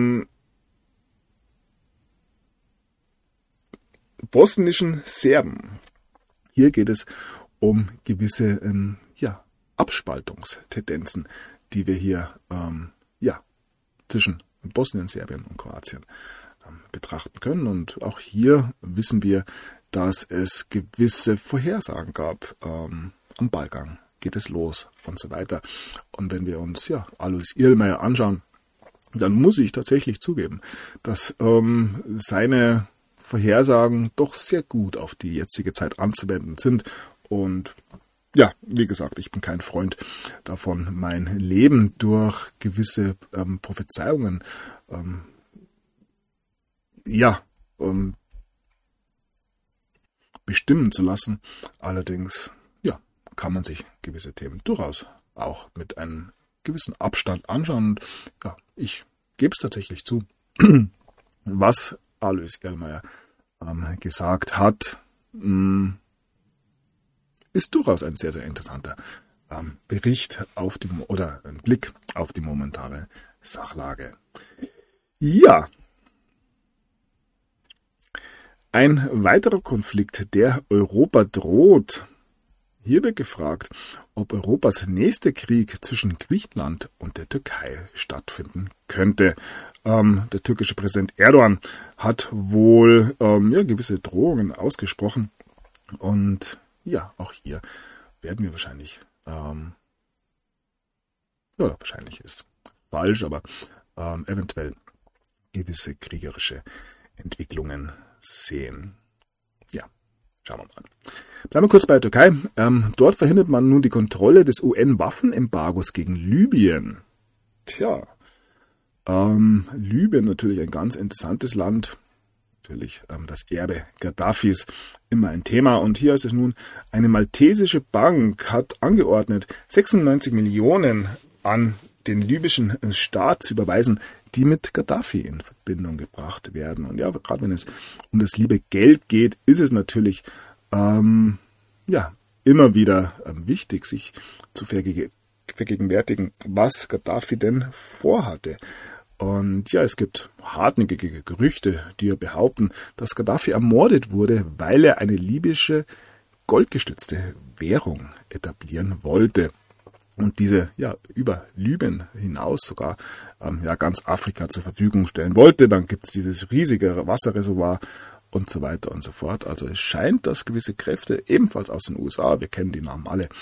bosnischen Serben. Hier geht es um gewisse Abspaltungstendenzen, die wir hier zwischen Bosnien, Serbien und Kroatien betrachten können. Und auch hier wissen wir, dass es gewisse Vorhersagen gab. Am Balkan geht es los und so weiter. Und wenn wir uns Alois Irlmaier anschauen, dann muss ich tatsächlich zugeben, dass seine Vorhersagen doch sehr gut auf die jetzige Zeit anzuwenden sind. Und ja, wie gesagt, ich bin kein Freund davon, mein Leben durch gewisse Prophezeiungen bestimmen zu lassen. Allerdings kann man sich gewisse Themen durchaus auch mit einem gewissen Abstand anschauen. Und ich gebe es tatsächlich zu, was Alois Irlmaier gesagt hat, ist durchaus ein sehr, sehr interessanter Bericht oder ein Blick auf die momentane Sachlage. Ja. Ein weiterer Konflikt, der Europa droht. Hier wird gefragt, ob Europas nächster Krieg zwischen Griechenland und der Türkei stattfinden könnte. Der türkische Präsident Erdogan hat wohl gewisse Drohungen ausgesprochen. Und auch hier werden wir wahrscheinlich, wahrscheinlich ist falsch, aber eventuell gewisse kriegerische Entwicklungen sehen. Ja, schauen wir mal. Bleiben wir kurz bei der Türkei. Dort verhindert man nun die Kontrolle des UN-Waffenembargos gegen Libyen. Tja, Libyen natürlich ein ganz interessantes Land. Natürlich das Erbe Gaddafis immer ein Thema. Und hier ist es nun, eine maltesische Bank hat angeordnet, 96 Millionen an den libyschen Staat zu überweisen, die mit Gaddafi in Verbindung gebracht werden. Und ja, gerade wenn es um das liebe Geld geht, ist es natürlich immer wieder wichtig, sich zu vergegenwärtigen, was Gaddafi denn vorhatte. Und ja, es gibt hartnäckige Gerüchte, die behaupten, dass Gaddafi ermordet wurde, weil er eine libysche goldgestützte Währung etablieren wollte. Und diese über Libyen hinaus sogar ganz Afrika zur Verfügung stellen wollte. Dann gibt es dieses riesige Wasserreservoir und so weiter und so fort. Also es scheint, dass gewisse Kräfte, ebenfalls aus den USA, wir kennen die Namen alle,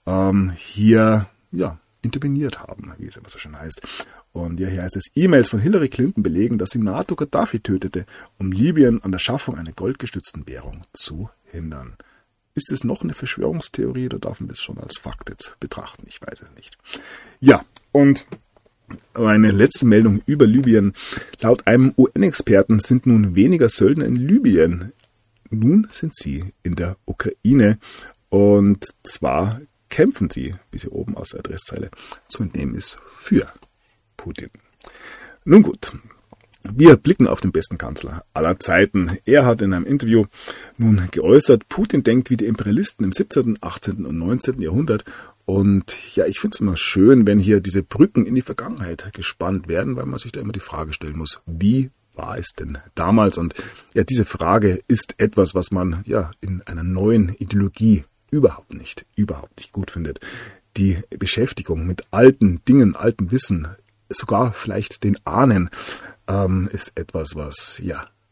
hier interveniert haben, wie es immer so schön heißt. Und hier heißt es, E-Mails von Hillary Clinton belegen, dass die NATO Gaddafi tötete, um Libyen an der Schaffung einer goldgestützten Währung zu hindern. Ist es noch eine Verschwörungstheorie oder darf man das schon als Fakt jetzt betrachten? Ich weiß es nicht. Ja, und eine letzte Meldung über Libyen. Laut einem UN-Experten sind nun weniger Söldner in Libyen. Nun sind sie in der Ukraine. Und zwar kämpfen sie, wie sie oben aus der Adresszeile zu entnehmen ist, für Putin. Nun gut. Wir blicken auf den besten Kanzler aller Zeiten. Er hat in einem Interview nun geäußert, Putin denkt wie die Imperialisten im 17., 18. und 19. Jahrhundert. Und ja, ich finde es immer schön, wenn hier diese Brücken in die Vergangenheit gespannt werden, weil man sich da immer die Frage stellen muss, wie war es denn damals? Und ja, diese Frage ist etwas, was man in einer neuen Ideologie überhaupt nicht gut findet. Die Beschäftigung mit alten Dingen, altem Wissen, sogar vielleicht den Ahnen, ist etwas, was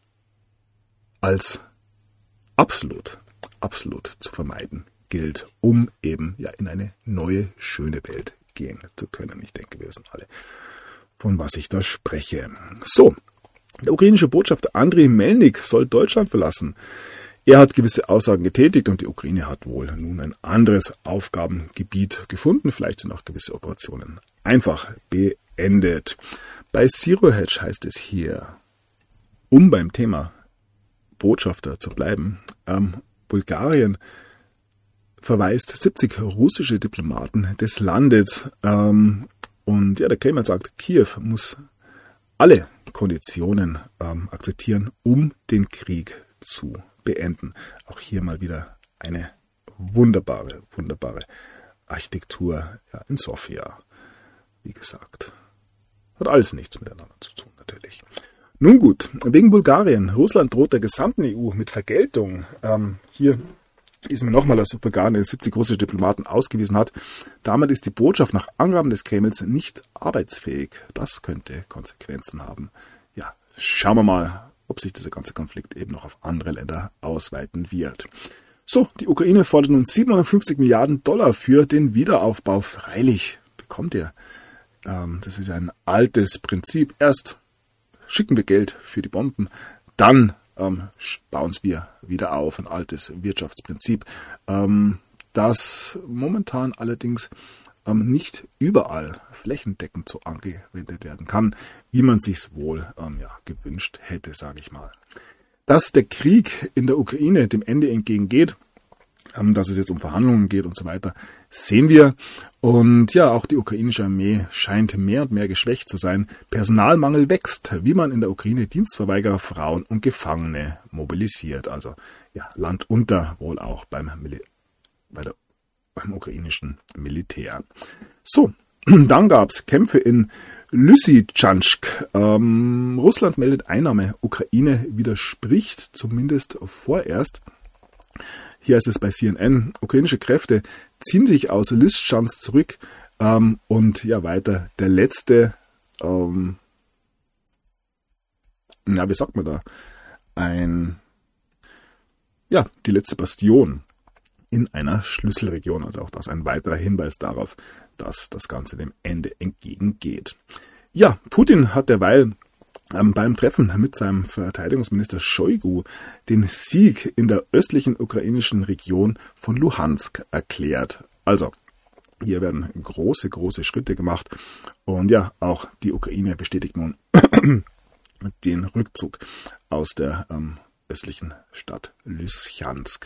als absolut zu vermeiden gilt, um eben in eine neue, schöne Welt gehen zu können. Ich denke, wir wissen alle, von was ich da spreche. So, der ukrainische Botschafter Andriy Melnik soll Deutschland verlassen. Er hat gewisse Aussagen getätigt und die Ukraine hat wohl nun ein anderes Aufgabengebiet gefunden. Vielleicht sind auch gewisse Operationen einfach beendet. Bei Zero Hedge heißt es hier, um beim Thema Botschafter zu bleiben, Bulgarien verweist 70 russische Diplomaten des Landes. Und der Kreml sagt, Kiew muss alle Konditionen akzeptieren, um den Krieg zu beenden. Auch hier mal wieder eine wunderbare Architektur in Sofia. Wie gesagt, hat alles nichts miteinander zu tun, natürlich. Nun gut, wegen Bulgarien. Russland droht der gesamten EU mit Vergeltung. Hier ist mir nochmal, dass Bulgarien 70 russische Diplomaten ausgewiesen hat. Damit ist die Botschaft nach Angaben des Kremls nicht arbeitsfähig. Das könnte Konsequenzen haben. Ja, schauen wir mal, ob sich dieser ganze Konflikt eben noch auf andere Länder ausweiten wird. So, die Ukraine fordert nun 750 Milliarden $, für den Wiederaufbau. Freilich bekommt ihr. Das ist ein altes Prinzip. Erst schicken wir Geld für die Bomben, dann bauen wir wieder auf. Ein altes Wirtschaftsprinzip, das momentan allerdings nicht überall flächendeckend so angewendet werden kann, wie man sich's wohl gewünscht hätte, sage ich mal. Dass der Krieg in der Ukraine dem Ende entgegengeht, dass es jetzt um Verhandlungen geht und so weiter, sehen wir. Und ja, auch die ukrainische Armee scheint mehr und mehr geschwächt zu sein. Personalmangel wächst, wie man in der Ukraine Dienstverweigerer, Frauen und Gefangene mobilisiert. Also ja, Land unter wohl auch beim ukrainischen Militär. So, dann gab's Kämpfe in Lysychansk. Russland meldet Einnahme. Ukraine widerspricht zumindest vorerst. Hier ist es bei CNN, ukrainische Kräfte ziehen sich aus Lysychansk zurück und ja weiter der letzte, wie sagt man da, die letzte Bastion in einer Schlüsselregion. Also auch das ein weiterer Hinweis darauf, dass das Ganze dem Ende entgegengeht. Ja, Putin hat derweil beim Treffen mit seinem Verteidigungsminister Shoigu den Sieg in der östlichen ukrainischen Region von Luhansk erklärt. Also, hier werden große Schritte gemacht. Und ja, auch die Ukraine bestätigt nun den Rückzug aus der östlichen Stadt Lysychansk.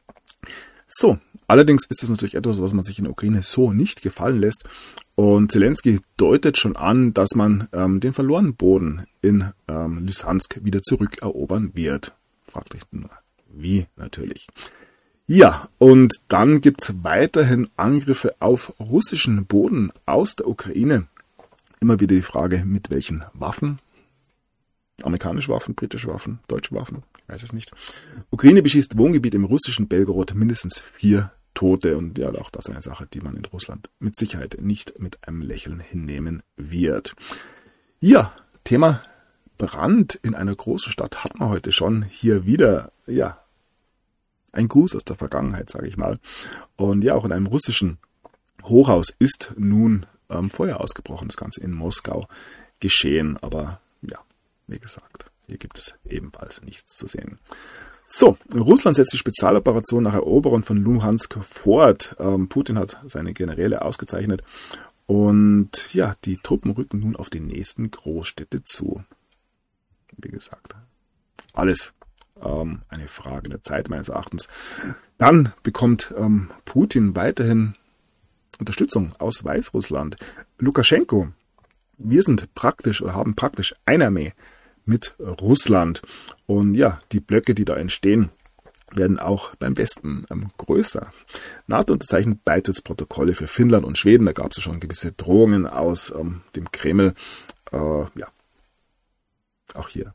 So, allerdings ist das natürlich etwas, was man sich in der Ukraine so nicht gefallen lässt. Und Zelensky deutet schon an, dass man den verlorenen Boden in Lysychansk wieder zurückerobern wird. Fragt sich nur, wie natürlich. Ja, und dann gibt's weiterhin Angriffe auf russischen Boden aus der Ukraine. Immer wieder die Frage, mit welchen Waffen? Amerikanische Waffen, britische Waffen, deutsche Waffen? Ich weiß es nicht. Ukraine beschießt Wohngebiet im russischen Belgorod, mindestens 4 Tote. Und ja, auch das ist eine Sache, die man in Russland mit Sicherheit nicht mit einem Lächeln hinnehmen wird. Ja, Thema Brand in einer großen Stadt hat man heute schon. Hier wieder, ja, ein Gruß aus der Vergangenheit, sage ich mal. Und ja, auch in einem russischen Hochhaus ist nun Feuer ausgebrochen. Das Ganze in Moskau geschehen. Aber ja, wie gesagt, hier gibt es ebenfalls nichts zu sehen. So, Russland setzt die Spezialoperation nach Eroberung von Luhansk fort. Putin hat seine Generäle ausgezeichnet. Und ja, die Truppen rücken nun auf die nächsten Großstädte zu. Wie gesagt, alles eine Frage der Zeit meines Erachtens. Dann bekommt Putin weiterhin Unterstützung aus Weißrussland. Lukaschenko, wir sind praktisch oder haben praktisch eine Armee mit Russland. Und ja, die Blöcke, die da entstehen, werden auch beim Westen größer. NATO unterzeichnet Beitrittsprotokolle für Finnland und Schweden. Da gab es ja schon gewisse Drohungen aus dem Kreml. Ja, auch hier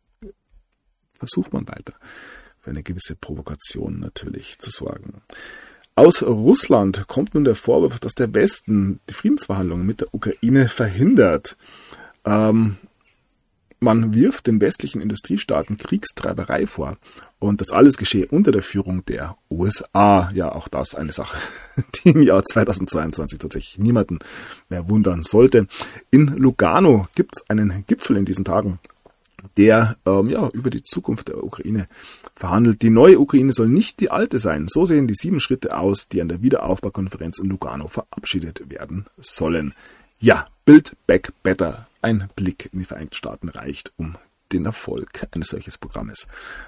versucht man weiter für eine gewisse Provokation natürlich zu sorgen. Aus Russland kommt nun der Vorwurf, dass der Westen die Friedensverhandlungen mit der Ukraine verhindert. Man wirft den westlichen Industriestaaten Kriegstreiberei vor und das alles geschehe unter der Führung der USA. Ja, auch das eine Sache, die im Jahr 2022 tatsächlich niemanden mehr wundern sollte. In Lugano gibt es einen Gipfel in diesen Tagen, der über die Zukunft der Ukraine verhandelt. Die neue Ukraine soll nicht die alte sein. So sehen die 7 Schritte aus, die an der Wiederaufbaukonferenz in Lugano verabschiedet werden sollen. Ja, Build Back Better. Ein Blick in die Vereinigten Staaten reicht, um den Erfolg eines solchen Programmes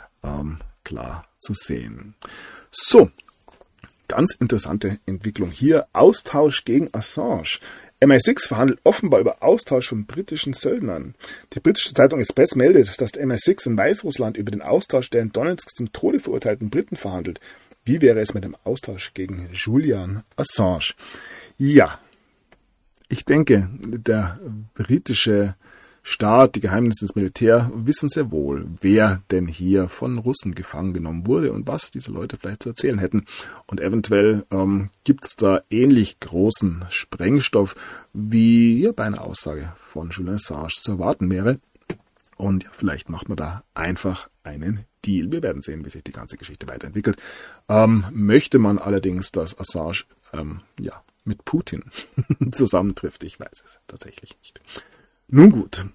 klar zu sehen. So, ganz interessante Entwicklung hier. Austausch gegen Assange. MI6 verhandelt offenbar über Austausch von britischen Söldnern. Die britische Zeitung Express meldet, dass der MI6 in Weißrussland über den Austausch der in Donetsk zum Tode verurteilten Briten verhandelt. Wie wäre es mit dem Austausch gegen Julian Assange? Ja, ich denke, der britische Staat, die Geheimnisse des Militär wissen sehr wohl, wer denn hier von Russen gefangen genommen wurde und was diese Leute vielleicht zu erzählen hätten. Und eventuell gibt es da ähnlich großen Sprengstoff, wie hier bei einer Aussage von Julian Assange zu erwarten wäre. Und ja, vielleicht macht man da einfach einen Deal. Wir werden sehen, wie sich die ganze Geschichte weiterentwickelt. Möchte man allerdings, dass Assange mit Putin zusammentrifft? Ich weiß es tatsächlich nicht. Nun gut,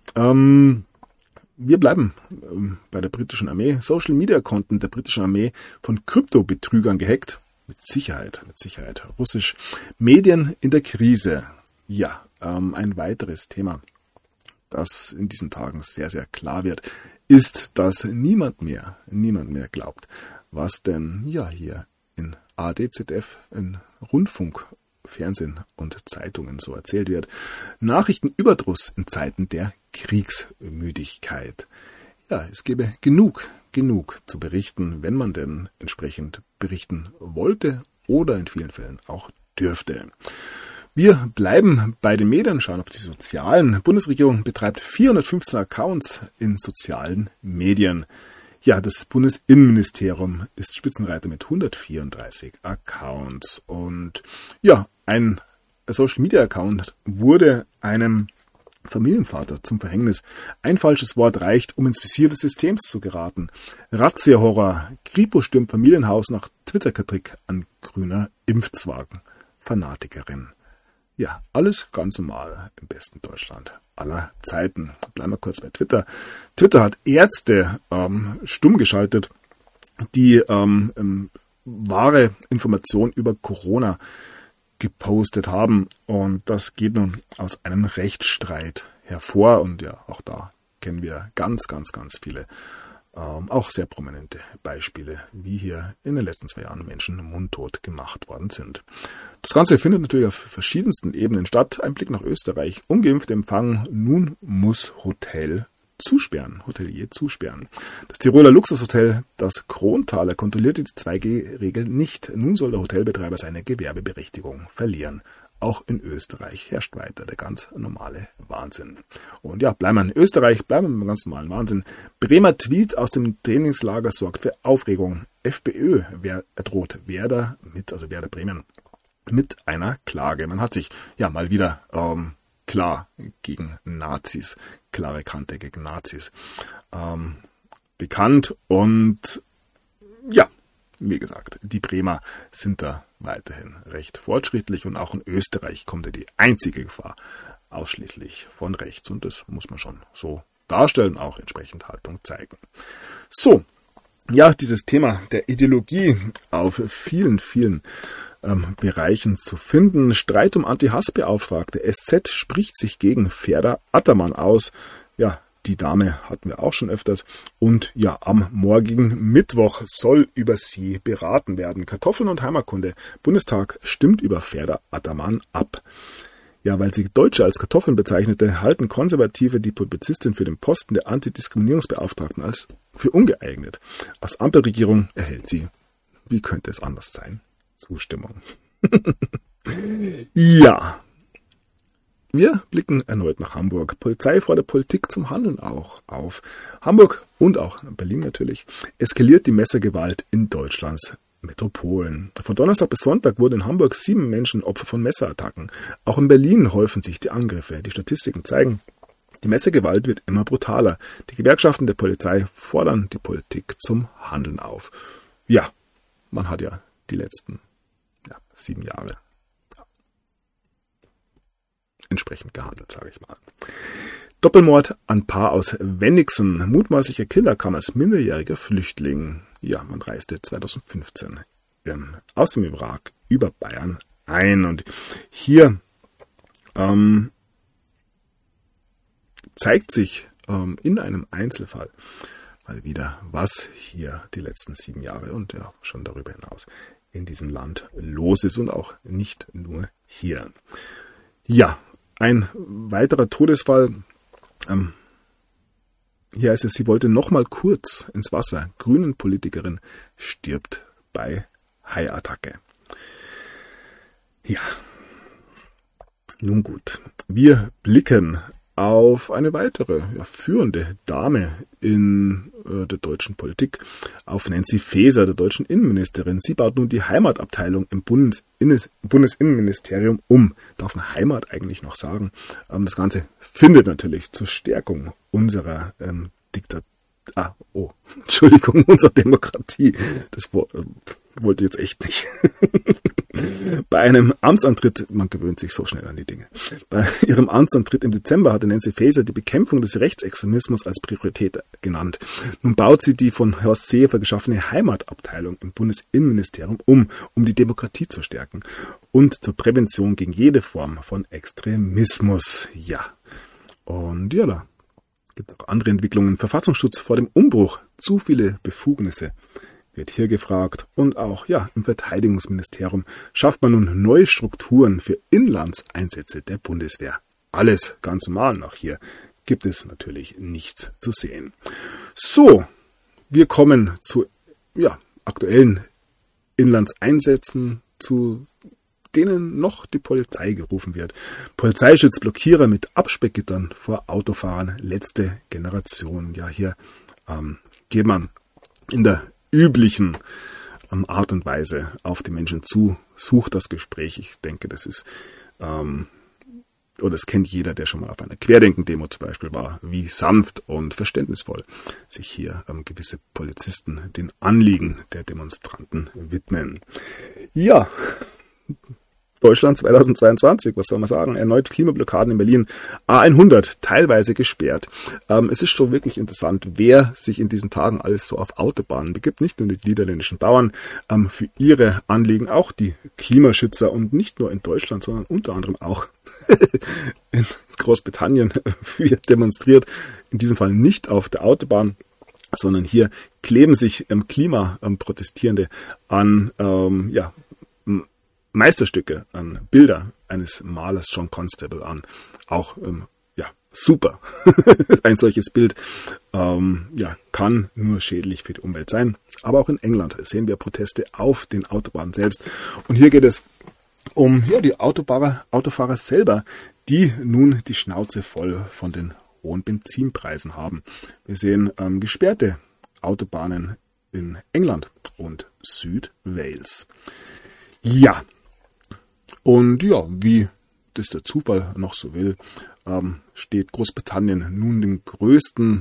wir bleiben bei der britischen Armee. Social-Media-Konten der britischen Armee von Kryptobetrügern gehackt. Mit Sicherheit. Russisch. Medien in der Krise. Ja, ein weiteres Thema, das in diesen Tagen sehr, sehr klar wird, ist, dass niemand mehr glaubt, was denn hier in ARD, ZDF, in Rundfunk, Fernsehen und Zeitungen so erzählt wird. Nachrichtenüberdruss in Zeiten der Kriegsmüdigkeit. Ja, es gäbe genug zu berichten, wenn man denn entsprechend berichten wollte oder in vielen Fällen auch dürfte. Wir bleiben bei den Medien, schauen auf die sozialen. Die Bundesregierung betreibt 415 Accounts in sozialen Medien. Ja, das Bundesinnenministerium ist Spitzenreiter mit 134 Accounts. Und ja, ein Social-Media-Account wurde einem Familienvater zum Verhängnis. Ein falsches Wort reicht, um ins Visier des Systems zu geraten. Razzia-Horror. Kripo stürmt Familienhaus nach Twitter-Kritik an grüner Impfzwang. Fanatikerin. Ja, alles ganz normal im besten Deutschland aller Zeiten. Bleiben wir kurz bei Twitter. Twitter hat Ärzte stumm geschaltet, die wahre Informationen über Corona gepostet haben. Und das geht nun aus einem Rechtsstreit hervor. Und ja, auch da kennen wir ganz viele, auch sehr prominente Beispiele, wie hier in den letzten 2 Jahren Menschen mundtot gemacht worden sind. Das Ganze findet natürlich auf verschiedensten Ebenen statt. Ein Blick nach Österreich. Ungeimpfte empfangen. Nun muss Hotelier zusperren. Das Tiroler Luxushotel, das Kronthaler, kontrollierte die 2G-Regel nicht. Nun soll der Hotelbetreiber seine Gewerbeberechtigung verlieren. Auch in Österreich herrscht weiter der ganz normale Wahnsinn. Und ja, bleiben wir in Österreich, bleiben wir mit dem ganz normalen Wahnsinn. Bremer Tweet aus dem Trainingslager sorgt für Aufregung. FPÖ droht Werder Bremen mit einer Klage. Man hat sich ja mal wieder klar gegen Nazis, klare Kante gegen Nazis bekannt. Und ja, wie gesagt, die Bremer sind da weiterhin recht fortschrittlich und auch in Österreich kommt ja die einzige Gefahr ausschließlich von rechts und das muss man schon so darstellen, auch entsprechend Haltung zeigen. So, ja, dieses Thema der Ideologie auf vielen Bereichen zu finden. Streit um Anti-Hass-Beauftragte. SZ spricht sich gegen Ferda Attermann aus. Ja, die Dame hatten wir auch schon öfters. Und ja, am morgigen Mittwoch soll über sie beraten werden. Kartoffeln und Heimatkunde. Bundestag stimmt über Ferda Attermann ab. Ja, weil sie Deutsche als Kartoffeln bezeichnete, halten Konservative die Publizistin für den Posten der Antidiskriminierungsbeauftragten als für ungeeignet. Als Ampelregierung erhält sie, wie könnte es anders sein, Zustimmung. Ja. Wir blicken erneut nach Hamburg. Polizei fordert Politik zum Handeln auch auf. Hamburg und auch Berlin natürlich eskaliert die Messergewalt in Deutschlands Metropolen. Von Donnerstag bis Sonntag wurden in Hamburg 7 Menschen Opfer von Messerattacken. Auch in Berlin häufen sich die Angriffe. Die Statistiken zeigen, die Messergewalt wird immer brutaler. Die Gewerkschaften der Polizei fordern die Politik zum Handeln auf. Ja, man hat ja die letzten 7 Jahre entsprechend gehandelt, sage ich mal. Doppelmord an Paar aus Wenigsen. Mutmaßlicher Killer kam als minderjähriger Flüchtling. Ja, man reiste 2015 aus dem Irak über Bayern ein. Und hier zeigt sich in einem Einzelfall mal wieder, was hier die letzten 7 Jahre und ja schon darüber hinaus in diesem Land los ist und auch nicht nur hier. Ja, ein weiterer Todesfall. Hier heißt es, sie wollte nochmal kurz ins Wasser. Grünen-Politikerin stirbt bei Haiattacke. Ja, nun gut. Wir blicken auf eine weitere führende Dame in der deutschen Politik, auf Nancy Faeser, der deutschen Innenministerin. Sie baut nun die Heimatabteilung im Bundesinnenministerium um. Darf man Heimat eigentlich noch sagen? Das Ganze findet natürlich zur Stärkung unserer unserer Demokratie. Das wollte ich jetzt echt nicht. Bei einem Amtsantritt, man gewöhnt sich so schnell an die Dinge, bei ihrem Amtsantritt im Dezember hatte Nancy Faeser die Bekämpfung des Rechtsextremismus als Priorität genannt. Nun baut sie die von Horst Seehofer geschaffene Heimatabteilung im Bundesinnenministerium um die Demokratie zu stärken und zur Prävention gegen jede Form von Extremismus. Ja, und ja, da gibt es auch andere Entwicklungen. Verfassungsschutz vor dem Umbruch, zu viele Befugnisse wird hier gefragt. Und auch im Verteidigungsministerium schafft man nun neue Strukturen für Inlandseinsätze der Bundeswehr. Alles ganz normal noch hier. Gibt es natürlich nichts zu sehen. So, wir kommen zu aktuellen Inlandseinsätzen, zu denen noch die Polizei gerufen wird. Polizeischutz Blockierer mit Abspeckgittern vor Autofahrern, letzte Generation. Ja, hier geht man in der üblichen Art und Weise auf die Menschen zu, sucht das Gespräch. Ich denke, das ist, das kennt jeder, der schon mal auf einer Querdenken-Demo zum Beispiel war, wie sanft und verständnisvoll sich hier gewisse Polizisten den Anliegen der Demonstranten widmen. Ja, Deutschland 2022, was soll man sagen? Erneut Klimablockaden in Berlin. A100 teilweise gesperrt. Es ist schon wirklich interessant, wer sich in diesen Tagen alles so auf Autobahnen begibt. Nicht nur die niederländischen Bauern, für ihre Anliegen auch die Klimaschützer und nicht nur in Deutschland, sondern unter anderem auch in Großbritannien wird demonstriert. In diesem Fall nicht auf der Autobahn, sondern hier kleben sich Klimaprotestierende an Meisterstücke, an Bilder eines Malers John Constable an. Auch super. Ein solches Bild kann nur schädlich für die Umwelt sein. Aber auch in England sehen wir Proteste auf den Autobahnen selbst. Und hier geht es um die Autofahrer selber, die nun die Schnauze voll von den hohen Benzinpreisen haben. Wir sehen gesperrte Autobahnen in England und Südwales. Ja, und wie das der Zufall noch so will, steht Großbritannien nun dem größten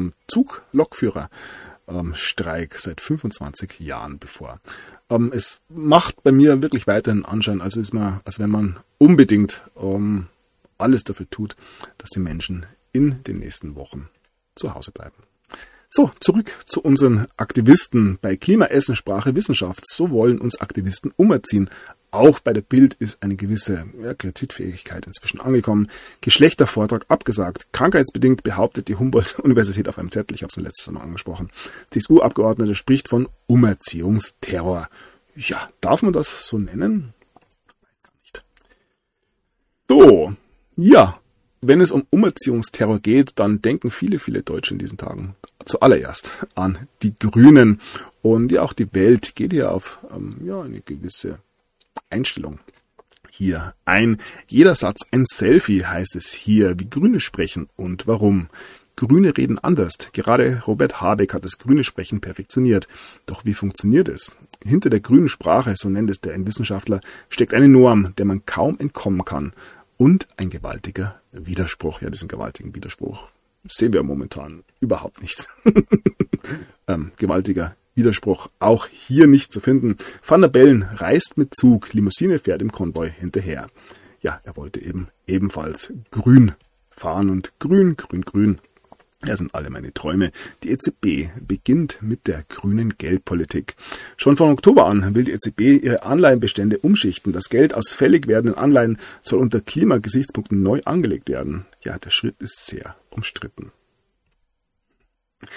Zuglokführerstreik seit 25 Jahren bevor. Es macht bei mir wirklich weiterhin Anschein, als wenn man unbedingt alles dafür tut, dass die Menschen in den nächsten Wochen zu Hause bleiben. So, zurück zu unseren Aktivisten. Bei Klima, Essen, Sprache, Wissenschaft, so wollen uns Aktivisten umerziehen. Auch bei der Bild ist eine gewisse Kreditfähigkeit inzwischen angekommen. Geschlechtervortrag abgesagt. Krankheitsbedingt behauptet die Humboldt-Universität auf einem Zettel, ich habe es letztes Mal angesprochen. CSU-Abgeordnete spricht von Umerziehungsterror. Ja, darf man das so nennen? Gar nicht. So, wenn es um Umerziehungsterror geht, dann denken viele, viele Deutsche in diesen Tagen zuallererst an die Grünen. Und auch die Welt geht hier auf eine gewisse Einstellung hier ein. Jeder Satz ein Selfie, heißt es hier, wie Grüne sprechen und warum. Grüne reden anders. Gerade Robert Habeck hat das grüne Sprechen perfektioniert. Doch wie funktioniert es? Hinter der grünen Sprache, so nennt es der ein Wissenschaftler, steckt eine Norm, der man kaum entkommen kann. Und ein gewaltiger Widerspruch. Ja, diesen gewaltigen Widerspruch sehen wir momentan überhaupt nicht. Gewaltiger Widerspruch auch hier nicht zu finden. Van der Bellen reist mit Zug, Limousine fährt im Konvoi hinterher. Ja, er wollte ebenfalls grün fahren und grün. Das sind alle meine Träume. Die EZB beginnt mit der grünen Geldpolitik. Schon von Oktober an will die EZB ihre Anleihenbestände umschichten. Das Geld aus fällig werdenden Anleihen soll unter Klimagesichtspunkten neu angelegt werden. Ja, der Schritt ist sehr umstritten.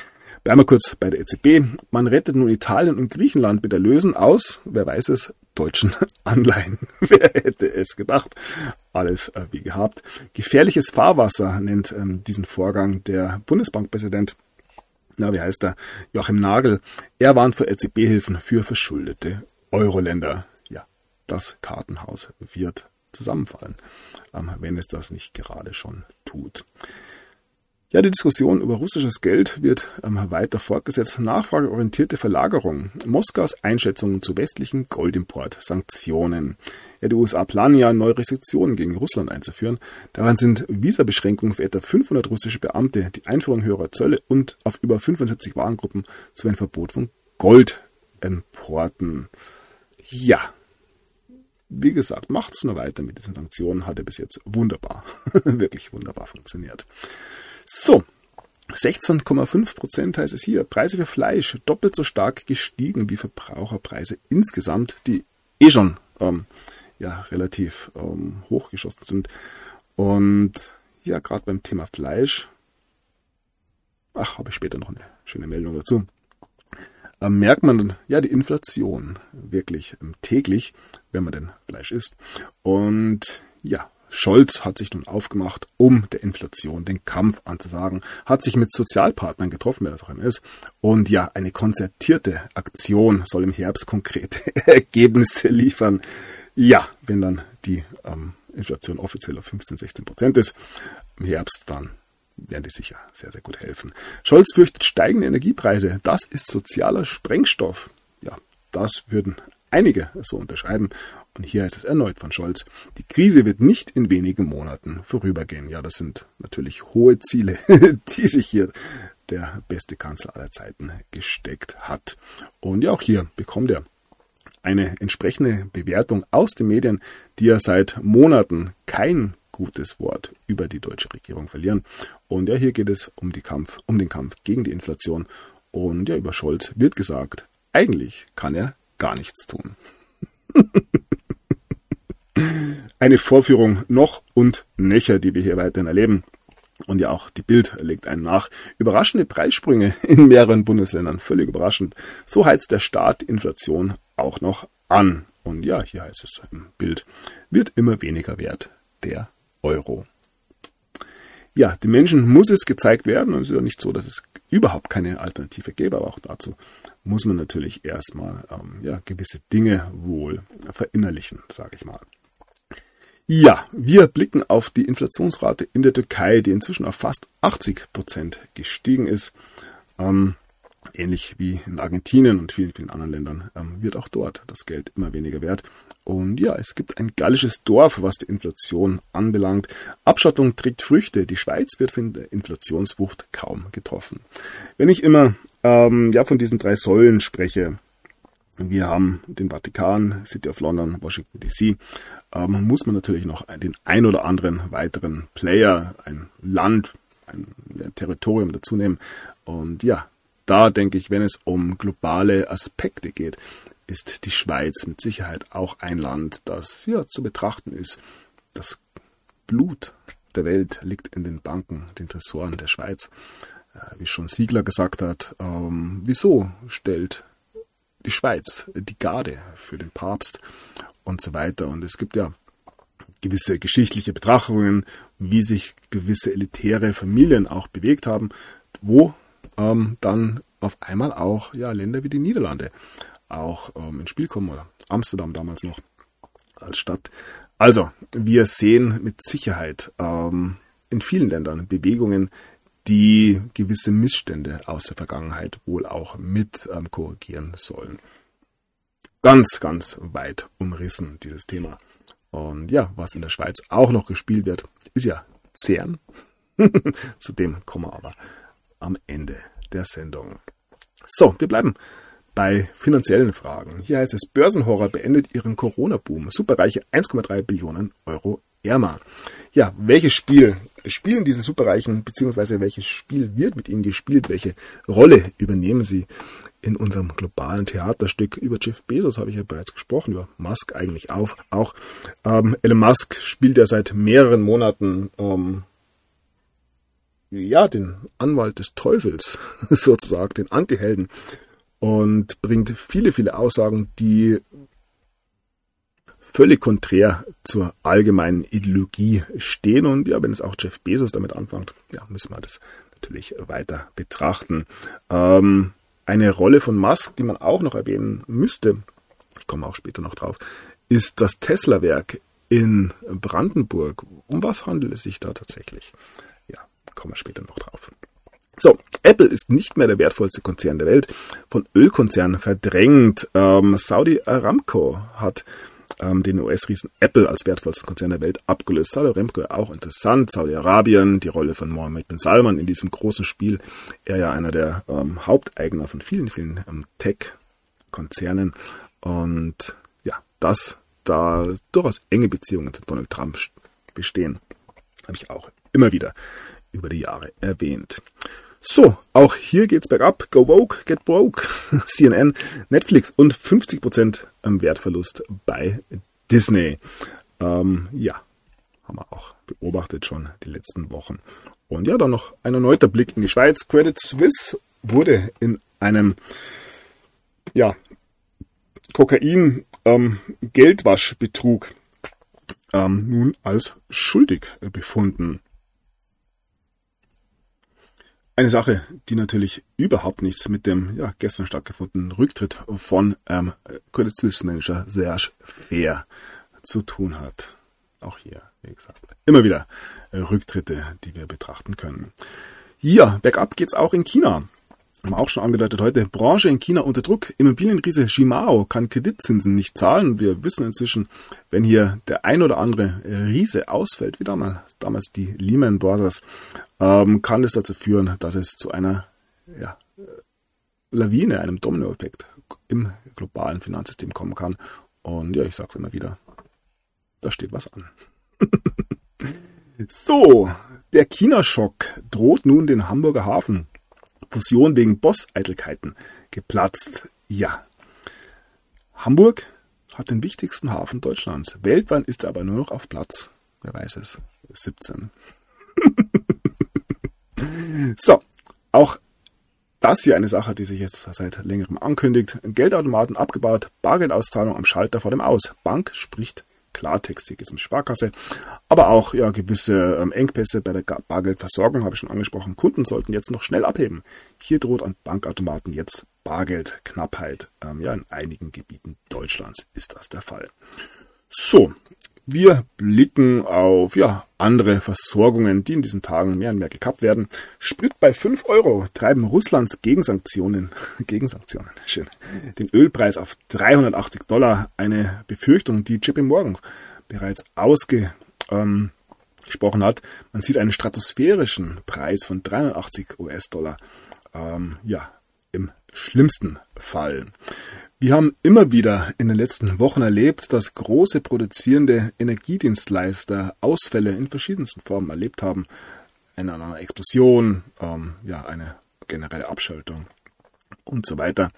Bleiben wir kurz bei der EZB. Man rettet nun Italien und Griechenland mit Erlösen aus, wer weiß es, deutschen Anleihen. Wer hätte es gedacht? Alles wie gehabt. Gefährliches Fahrwasser nennt diesen Vorgang der Bundesbankpräsident, wie heißt er? Joachim Nagel. Er warnt vor EZB-Hilfen für verschuldete Euro-Länder. Ja, das Kartenhaus wird zusammenfallen, wenn es das nicht gerade schon tut. Ja, die Diskussion über russisches Geld wird weiter fortgesetzt. Nachfrageorientierte Verlagerung. Moskaus Einschätzungen zu westlichen Goldimport-Sanktionen. Ja, die USA planen ja, neue Restriktionen gegen Russland einzuführen. Daran sind Visabeschränkungen für etwa 500 russische Beamte, die Einführung höherer Zölle und auf über 75 Warengruppen sowie ein Verbot von Goldimporten. Ja, wie gesagt, macht's nur weiter mit diesen Sanktionen. Hat ja bis jetzt wunderbar, wirklich wunderbar funktioniert. So, 16,5% heißt es hier. Preise für Fleisch doppelt so stark gestiegen wie Verbraucherpreise insgesamt, die schon relativ hochgeschossen sind. Und ja, gerade beim Thema Fleisch, habe ich später noch eine schöne Meldung dazu, merkt man ja die Inflation wirklich täglich, wenn man denn Fleisch isst. Und ja, Scholz hat sich nun aufgemacht, um der Inflation den Kampf anzusagen, hat sich mit Sozialpartnern getroffen, wer das auch immer ist. Und ja, eine konzertierte Aktion soll im Herbst konkrete Ergebnisse liefern. Ja, wenn dann die Inflation offiziell auf 15-16% ist, im Herbst, dann werden die sicher sehr, sehr gut helfen. Scholz fürchtet steigende Energiepreise. Das ist sozialer Sprengstoff. Ja, das würden einige so unterschreiben. Und hier heißt es erneut von Scholz, die Krise wird nicht in wenigen Monaten vorübergehen. Ja, das sind natürlich hohe Ziele, die sich hier der beste Kanzler aller Zeiten gesteckt hat. Und ja, auch hier bekommt er eine entsprechende Bewertung aus den Medien, die ja seit Monaten kein gutes Wort über die deutsche Regierung verlieren. Und ja, hier geht es um den Kampf gegen die Inflation. Und ja, über Scholz wird gesagt, eigentlich kann er gar nichts tun. Eine Vorführung noch und nöcher, die wir hier weiterhin erleben. Und ja, auch die Bild legt einen nach. Überraschende Preissprünge in mehreren Bundesländern. Völlig überraschend. So heizt der Staat die Inflation auch noch an. Und ja, hier heißt es im Bild, wird immer weniger wert, der Euro. Ja, den Menschen muss es gezeigt werden. Und es ist ja nicht so, dass es überhaupt keine Alternative gäbe. Aber auch dazu muss man natürlich erstmal gewisse Dinge wohl verinnerlichen, sage ich mal. Ja, wir blicken auf die Inflationsrate in der Türkei, die inzwischen auf fast 80% gestiegen ist. Ähnlich wie in Argentinien und vielen, vielen anderen Ländern wird auch dort das Geld immer weniger wert. Und ja, es gibt ein gallisches Dorf, was die Inflation anbelangt. Abschottung trägt Früchte. Die Schweiz wird von der Inflationswucht kaum getroffen. Wenn ich immer von diesen 3 Säulen spreche, wir haben den Vatikan, City of London, Washington DC, muss man natürlich noch den ein oder anderen weiteren Player, ein Land, ein Territorium dazu nehmen. Und ja, da denke ich, wenn es um globale Aspekte geht, ist die Schweiz mit Sicherheit auch ein Land, das zu betrachten ist. Das Blut der Welt liegt in den Banken, den Tresoren der Schweiz. Wie schon Siegler gesagt hat, wieso stellt die Schweiz die Garde für den Papst und so weiter. Und es gibt ja gewisse geschichtliche Betrachtungen, wie sich gewisse elitäre Familien auch bewegt haben, wo dann auf einmal auch Länder wie die Niederlande auch ins Spiel kommen, oder Amsterdam damals noch als Stadt. Also, wir sehen mit Sicherheit in vielen Ländern Bewegungen, die gewisse Missstände aus der Vergangenheit wohl auch mit korrigieren sollen. Ganz, ganz weit umrissen, dieses Thema. Und ja, was in der Schweiz auch noch gespielt wird, ist ja CERN. Zu dem kommen wir aber am Ende der Sendung. So, wir bleiben bei finanziellen Fragen. Hier heißt es, Börsenhorror beendet ihren Corona-Boom. Superreiche 1,3 Billionen Euro ärmer. Ja, welches Spiel spielen diese Superreichen, beziehungsweise welches Spiel wird mit ihnen gespielt? Welche Rolle übernehmen sie in unserem globalen Theaterstück? Über Jeff Bezos habe ich ja bereits gesprochen, über Musk eigentlich auch. Elon Musk spielt ja seit mehreren Monaten den Anwalt des Teufels, sozusagen, den Antihelden, und bringt viele, viele Aussagen, die völlig konträr zur allgemeinen Ideologie stehen. Und ja, wenn es auch Jeff Bezos damit anfängt, ja, müssen wir das natürlich weiter betrachten. Eine Rolle von Musk, die man auch noch erwähnen müsste, ich komme auch später noch drauf, ist das Tesla-Werk in Brandenburg. Um was handelt es sich da tatsächlich? Ja, kommen wir später noch drauf. So, Apple ist nicht mehr der wertvollste Konzern der Welt, von Ölkonzernen verdrängt. Saudi Aramco hat den US-Riesen Apple als wertvollsten Konzern der Welt abgelöst. Saudi Aramco auch interessant. Saudi-Arabien, die Rolle von Mohammed bin Salman in diesem großen Spiel. Er ja einer der Haupteigner von vielen, vielen Tech-Konzernen. Und ja, dass da durchaus enge Beziehungen zu Donald Trump bestehen, habe ich auch immer wieder über die Jahre erwähnt. So, auch hier geht's bergab. Go woke, get broke. CNN, Netflix und 50% am Wertverlust bei Disney. Haben wir auch beobachtet schon die letzten Wochen. Und ja, dann noch ein erneuter Blick in die Schweiz. Credit Suisse wurde in einem Kokain-Geldwaschbetrug nun als schuldig befunden. Eine Sache, die natürlich überhaupt nichts mit dem gestern stattgefundenen Rücktritt von Credit Suisse Manager Serge Fair zu tun hat. Auch hier, wie gesagt, immer wieder Rücktritte, die wir betrachten können. Ja, bergab geht's auch in China. Haben wir auch schon angedeutet heute. Branche in China unter Druck. Immobilienriese Shimao kann Kreditzinsen nicht zahlen. Wir wissen inzwischen, wenn hier der ein oder andere Riese ausfällt, wie damals die Lehman Brothers, kann das dazu führen, dass es zu einer Lawine, einem Dominoeffekt im globalen Finanzsystem kommen kann. Und ja, ich sage es immer wieder, da steht was an. So, der China-Schock droht nun den Hamburger Hafen. Fusion wegen Boss-Eitelkeiten geplatzt. Ja, Hamburg hat den wichtigsten Hafen Deutschlands. Weltweit ist er aber nur noch auf Platz, wer weiß es, 17. So, auch das hier eine Sache, die sich jetzt seit längerem ankündigt. Geldautomaten abgebaut, Bargeldauszahlung am Schalter vor dem Aus. Bank spricht Klartext, hier geht es um Sparkasse, aber auch gewisse Engpässe bei der Bargeldversorgung, habe ich schon angesprochen. Kunden sollten jetzt noch schnell abheben. Hier droht an Bankautomaten jetzt Bargeldknappheit. In einigen Gebieten Deutschlands ist das der Fall. So, wir blicken auf andere Versorgungen, die in diesen Tagen mehr und mehr gekappt werden. Sprit bei 5 Euro treiben Russlands Gegensanktionen, schön, den Ölpreis auf $380. Eine Befürchtung, die JP Morgan bereits ausgesprochen hat. Man sieht einen stratosphärischen Preis von $380 im schlimmsten Fall. Wir haben immer wieder in den letzten Wochen erlebt, dass große produzierende Energiedienstleister Ausfälle in verschiedensten Formen erlebt haben. Eine Explosion, eine generelle Abschaltung und so weiter.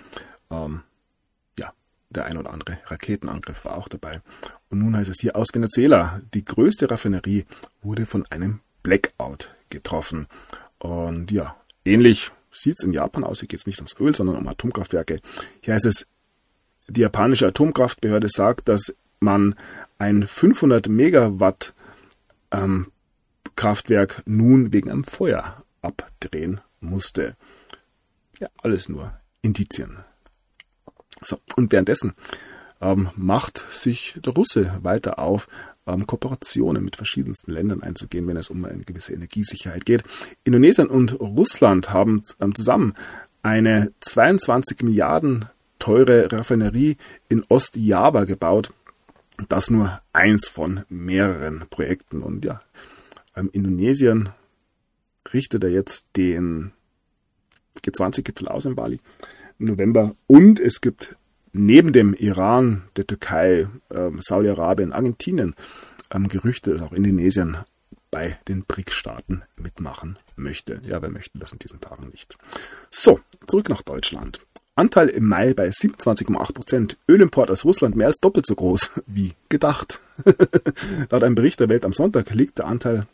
Der ein oder andere Raketenangriff war auch dabei. Und nun heißt es hier aus Venezuela, die größte Raffinerie wurde von einem Blackout getroffen. Und ähnlich sieht es in Japan aus. Hier geht es nicht ums Öl, sondern um Atomkraftwerke. Hier heißt es, die japanische Atomkraftbehörde sagt, dass man ein 500 Megawatt Kraftwerk nun wegen einem Feuer abdrehen musste. Ja, alles nur Indizien. So, und währenddessen macht sich der Russe weiter auf, Kooperationen mit verschiedensten Ländern einzugehen, wenn es um eine gewisse Energiesicherheit geht. Indonesien und Russland haben zusammen eine 22 Milliarden teure Raffinerie in Ostjava gebaut. Das nur eins von mehreren Projekten. Und Indonesien richtet er jetzt den G20-Gipfel aus in Bali im November. Und es gibt neben dem Iran, der Türkei, Saudi-Arabien, Argentinien Gerüchte, dass auch Indonesien bei den BRIC-Staaten mitmachen möchte. Ja, wer möchte das in diesen Tagen nicht? So, zurück nach Deutschland. Anteil im Mai bei 27,8%. Ölimport aus Russland mehr als doppelt so groß wie gedacht. Laut einem Bericht der Welt am Sonntag liegt der Anteil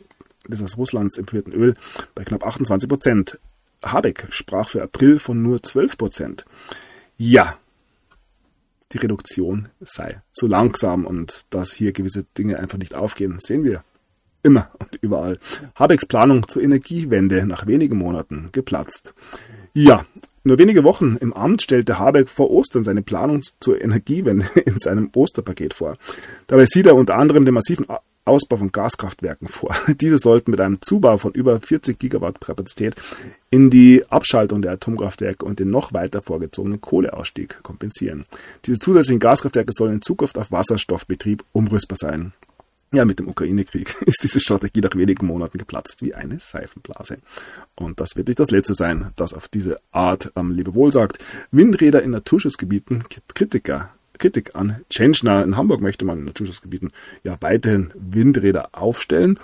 des aus Russlands importierten Öl bei knapp 28%. Habeck sprach für April von nur 12%. Ja, die Reduktion sei zu langsam und dass hier gewisse Dinge einfach nicht aufgehen, sehen wir immer und überall. Habecks Planung zur Energiewende nach wenigen Monaten geplatzt. Ja, nur wenige Wochen im Amt stellte Habeck vor Ostern seine Planung zur Energiewende in seinem Osterpaket vor. Dabei sieht er unter anderem den massiven Ausbau von Gaskraftwerken vor. Diese sollten mit einem Zubau von über 40 Gigawatt Kapazität in die Abschaltung der Atomkraftwerke und den noch weiter vorgezogenen Kohleausstieg kompensieren. Diese zusätzlichen Gaskraftwerke sollen in Zukunft auf Wasserstoffbetrieb umrüstbar sein. Ja, mit dem Ukraine-Krieg ist diese Strategie nach wenigen Monaten geplatzt wie eine Seifenblase. Und das wird nicht das Letzte sein, das auf diese Art Lebewohl sagt. Windräder in Naturschutzgebieten, Kritik an Tschentschner. In Hamburg möchte man in Naturschutzgebieten ja weiterhin Windräder aufstellen.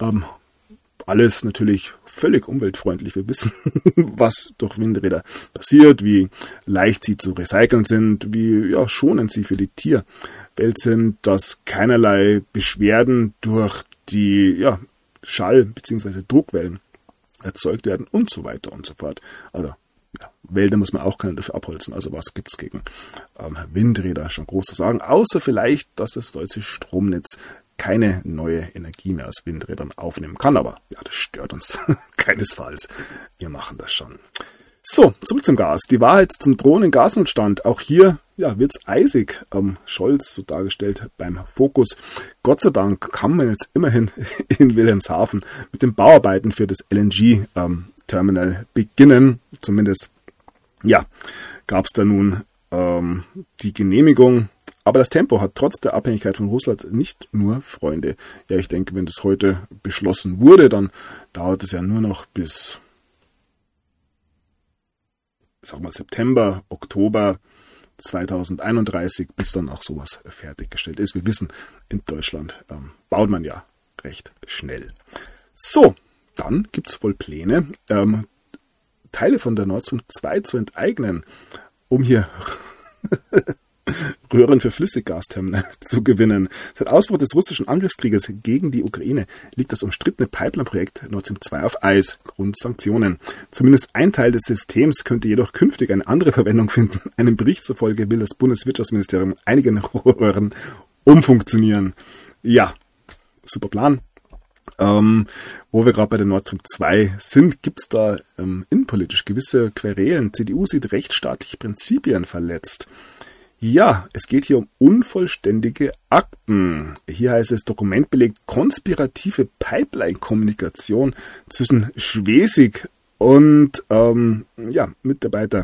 Alles natürlich völlig umweltfreundlich. Wir wissen, was durch Windräder passiert, wie leicht sie zu recyceln sind, wie schonend sie für die Tierwelt sind, dass keinerlei Beschwerden durch die Schall- bzw. Druckwellen erzeugt werden und so weiter und so fort. Also Wälder muss man auch keine dafür abholzen. Also was gibt's gegen Windräder schon groß zu sagen, außer vielleicht, dass das deutsche Stromnetz keine neue Energie mehr aus Windrädern aufnehmen kann. Aber das stört uns keinesfalls. Wir machen das schon. So, zurück zum Gas. Die Wahrheit zum drohenden Gasnotstand. Auch hier wird's eisig. Scholz so dargestellt beim Fokus. Gott sei Dank kann man jetzt immerhin in Wilhelmshaven mit den Bauarbeiten für das LNG-Terminal beginnen. Zumindest gab es da nun die Genehmigung. Aber das Tempo hat trotz der Abhängigkeit von Russland nicht nur Freunde. Ja, ich denke, wenn das heute beschlossen wurde, dann dauert es ja nur noch bis September, Oktober 2031, bis dann auch sowas fertiggestellt ist. Wir wissen, in Deutschland baut man ja recht schnell. So, dann gibt es wohl Pläne, Teile von der Nord Stream 2 zu enteignen, um hier Röhren für Flüssiggasterminal zu gewinnen. Seit Ausbruch des russischen Angriffskrieges gegen die Ukraine liegt das umstrittene Pipeline-Projekt Nord Stream 2 auf Eis, Grund Sanktionen. Zumindest ein Teil des Systems könnte jedoch künftig eine andere Verwendung finden. Einem Bericht zufolge will das Bundeswirtschaftsministerium einige Röhren umfunktionieren. Ja, super Plan. Wo wir gerade bei der Nord Stream 2 sind, gibt es da innenpolitisch gewisse Querelen. CDU sieht rechtsstaatliche Prinzipien verletzt. Ja, es geht hier um unvollständige Akten. Hier heißt es, Dokument belegt konspirative Pipeline-Kommunikation zwischen Schwesig und Mitarbeiter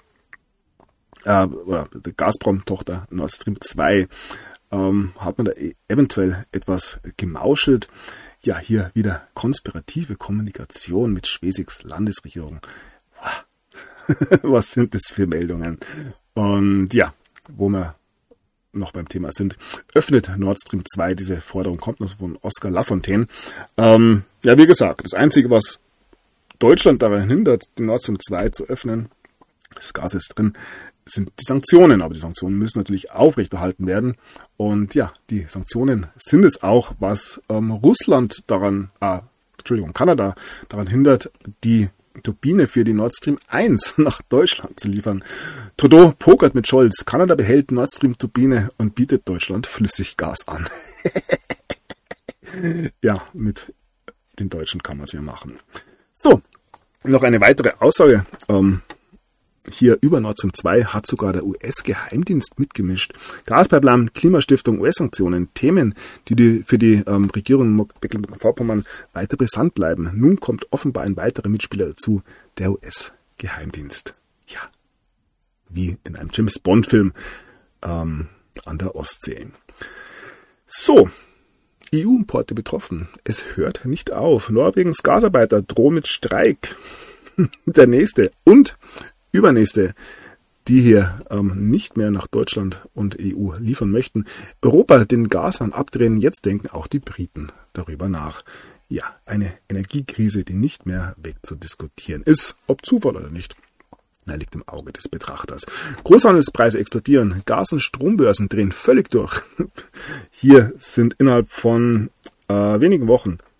oder der Gazprom-Tochter Nord Stream 2. Hat man da eventuell etwas gemauschelt? Ja, hier wieder konspirative Kommunikation mit Schwesigs Landesregierung. Was sind das für Meldungen? Und wo wir noch beim Thema sind, öffnet Nord Stream 2, diese Forderung kommt noch von Oskar Lafontaine. Wie gesagt, das Einzige, was Deutschland daran hindert, den Nord Stream 2 zu öffnen, das Gas ist drin, sind die Sanktionen. Aber die Sanktionen müssen natürlich aufrechterhalten werden. Und die Sanktionen sind es auch, was Kanada daran hindert, die Turbine für die Nord Stream 1 nach Deutschland zu liefern. Trudeau pokert mit Scholz. Kanada behält Nord Stream Turbine und bietet Deutschland Flüssiggas an. Mit den Deutschen kann man es ja machen. So, noch eine weitere Aussage. Hier über Nord Stream 2 hat sogar der US-Geheimdienst mitgemischt. Gaspipeline, Klimastiftung, US-Sanktionen, Themen, die für die Regierung Mecklenburg-Vorpommern weiter brisant bleiben. Nun kommt offenbar ein weiterer Mitspieler dazu, der US-Geheimdienst. Ja, wie in einem James-Bond-Film an der Ostsee. So, EU-Importe betroffen. Es hört nicht auf. Norwegens Gasarbeiter drohen mit Streik. Der nächste und übernächste, die hier nicht mehr nach Deutschland und EU liefern möchten. Europa den Gashahn abdrehen, jetzt denken auch die Briten darüber nach. Ja, eine Energiekrise, die nicht mehr wegzudiskutieren ist, ob Zufall oder nicht. Liegt im Auge des Betrachters. Großhandelspreise explodieren, Gas- und Strombörsen drehen völlig durch. Hier sind innerhalb von wenigen Wochen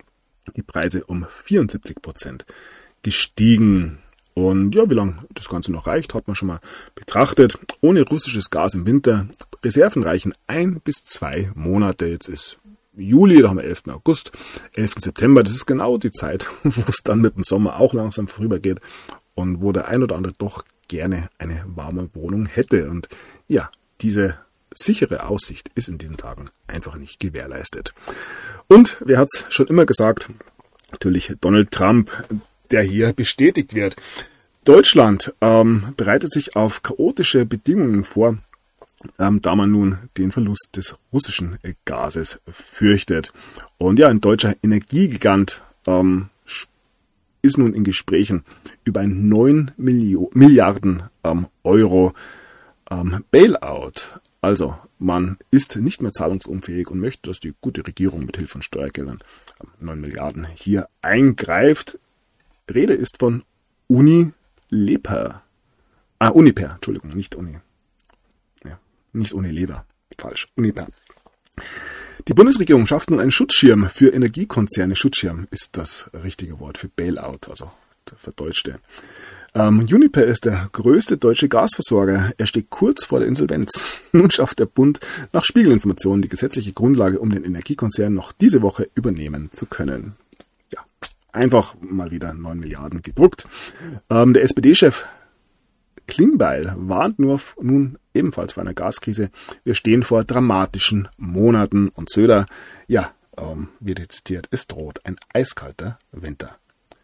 die Preise um 74% gestiegen. Und ja, wie lange das Ganze noch reicht, hat man schon mal betrachtet. Ohne russisches Gas im Winter, Reserven reichen 1 bis 2 Monate. Jetzt ist Juli, da haben wir 11. August, 11. September. Das ist genau die Zeit, wo es dann mit dem Sommer auch langsam vorübergeht und wo der ein oder andere doch gerne eine warme Wohnung hätte. Und ja, diese sichere Aussicht ist in diesen Tagen einfach nicht gewährleistet. Und wer hat es schon immer gesagt? Natürlich Donald Trump, der hier bestätigt wird. Deutschland bereitet sich auf chaotische Bedingungen vor, da man nun den Verlust des russischen Gases fürchtet. Und ja, ein deutscher Energiegigant ist nun in Gesprächen über ein 9 Milliarden Euro Bailout. Also man ist nicht mehr zahlungsunfähig und möchte, dass die gute Regierung mit Hilfe von Steuergeldern 9 Milliarden hier eingreift. Rede ist von Uniper, Entschuldigung, nicht Uni. Ja, nicht Unilever, falsch, Uniper. Die Bundesregierung schafft nun einen Schutzschirm für Energiekonzerne. Schutzschirm ist das richtige Wort für Bailout, also der verdeutschte. Uniper ist der größte deutsche Gasversorger. Er steht kurz vor der Insolvenz. Nun schafft der Bund nach Spiegelinformationen die gesetzliche Grundlage, um den Energiekonzern noch diese Woche übernehmen zu können. Ja, einfach mal wieder 9 Milliarden gedruckt. Der SPD-Chef Klingbeil warnt nun ebenfalls vor einer Gaskrise. Wir stehen vor dramatischen Monaten. Und Söder, ja, wird hier zitiert, es droht ein eiskalter Winter.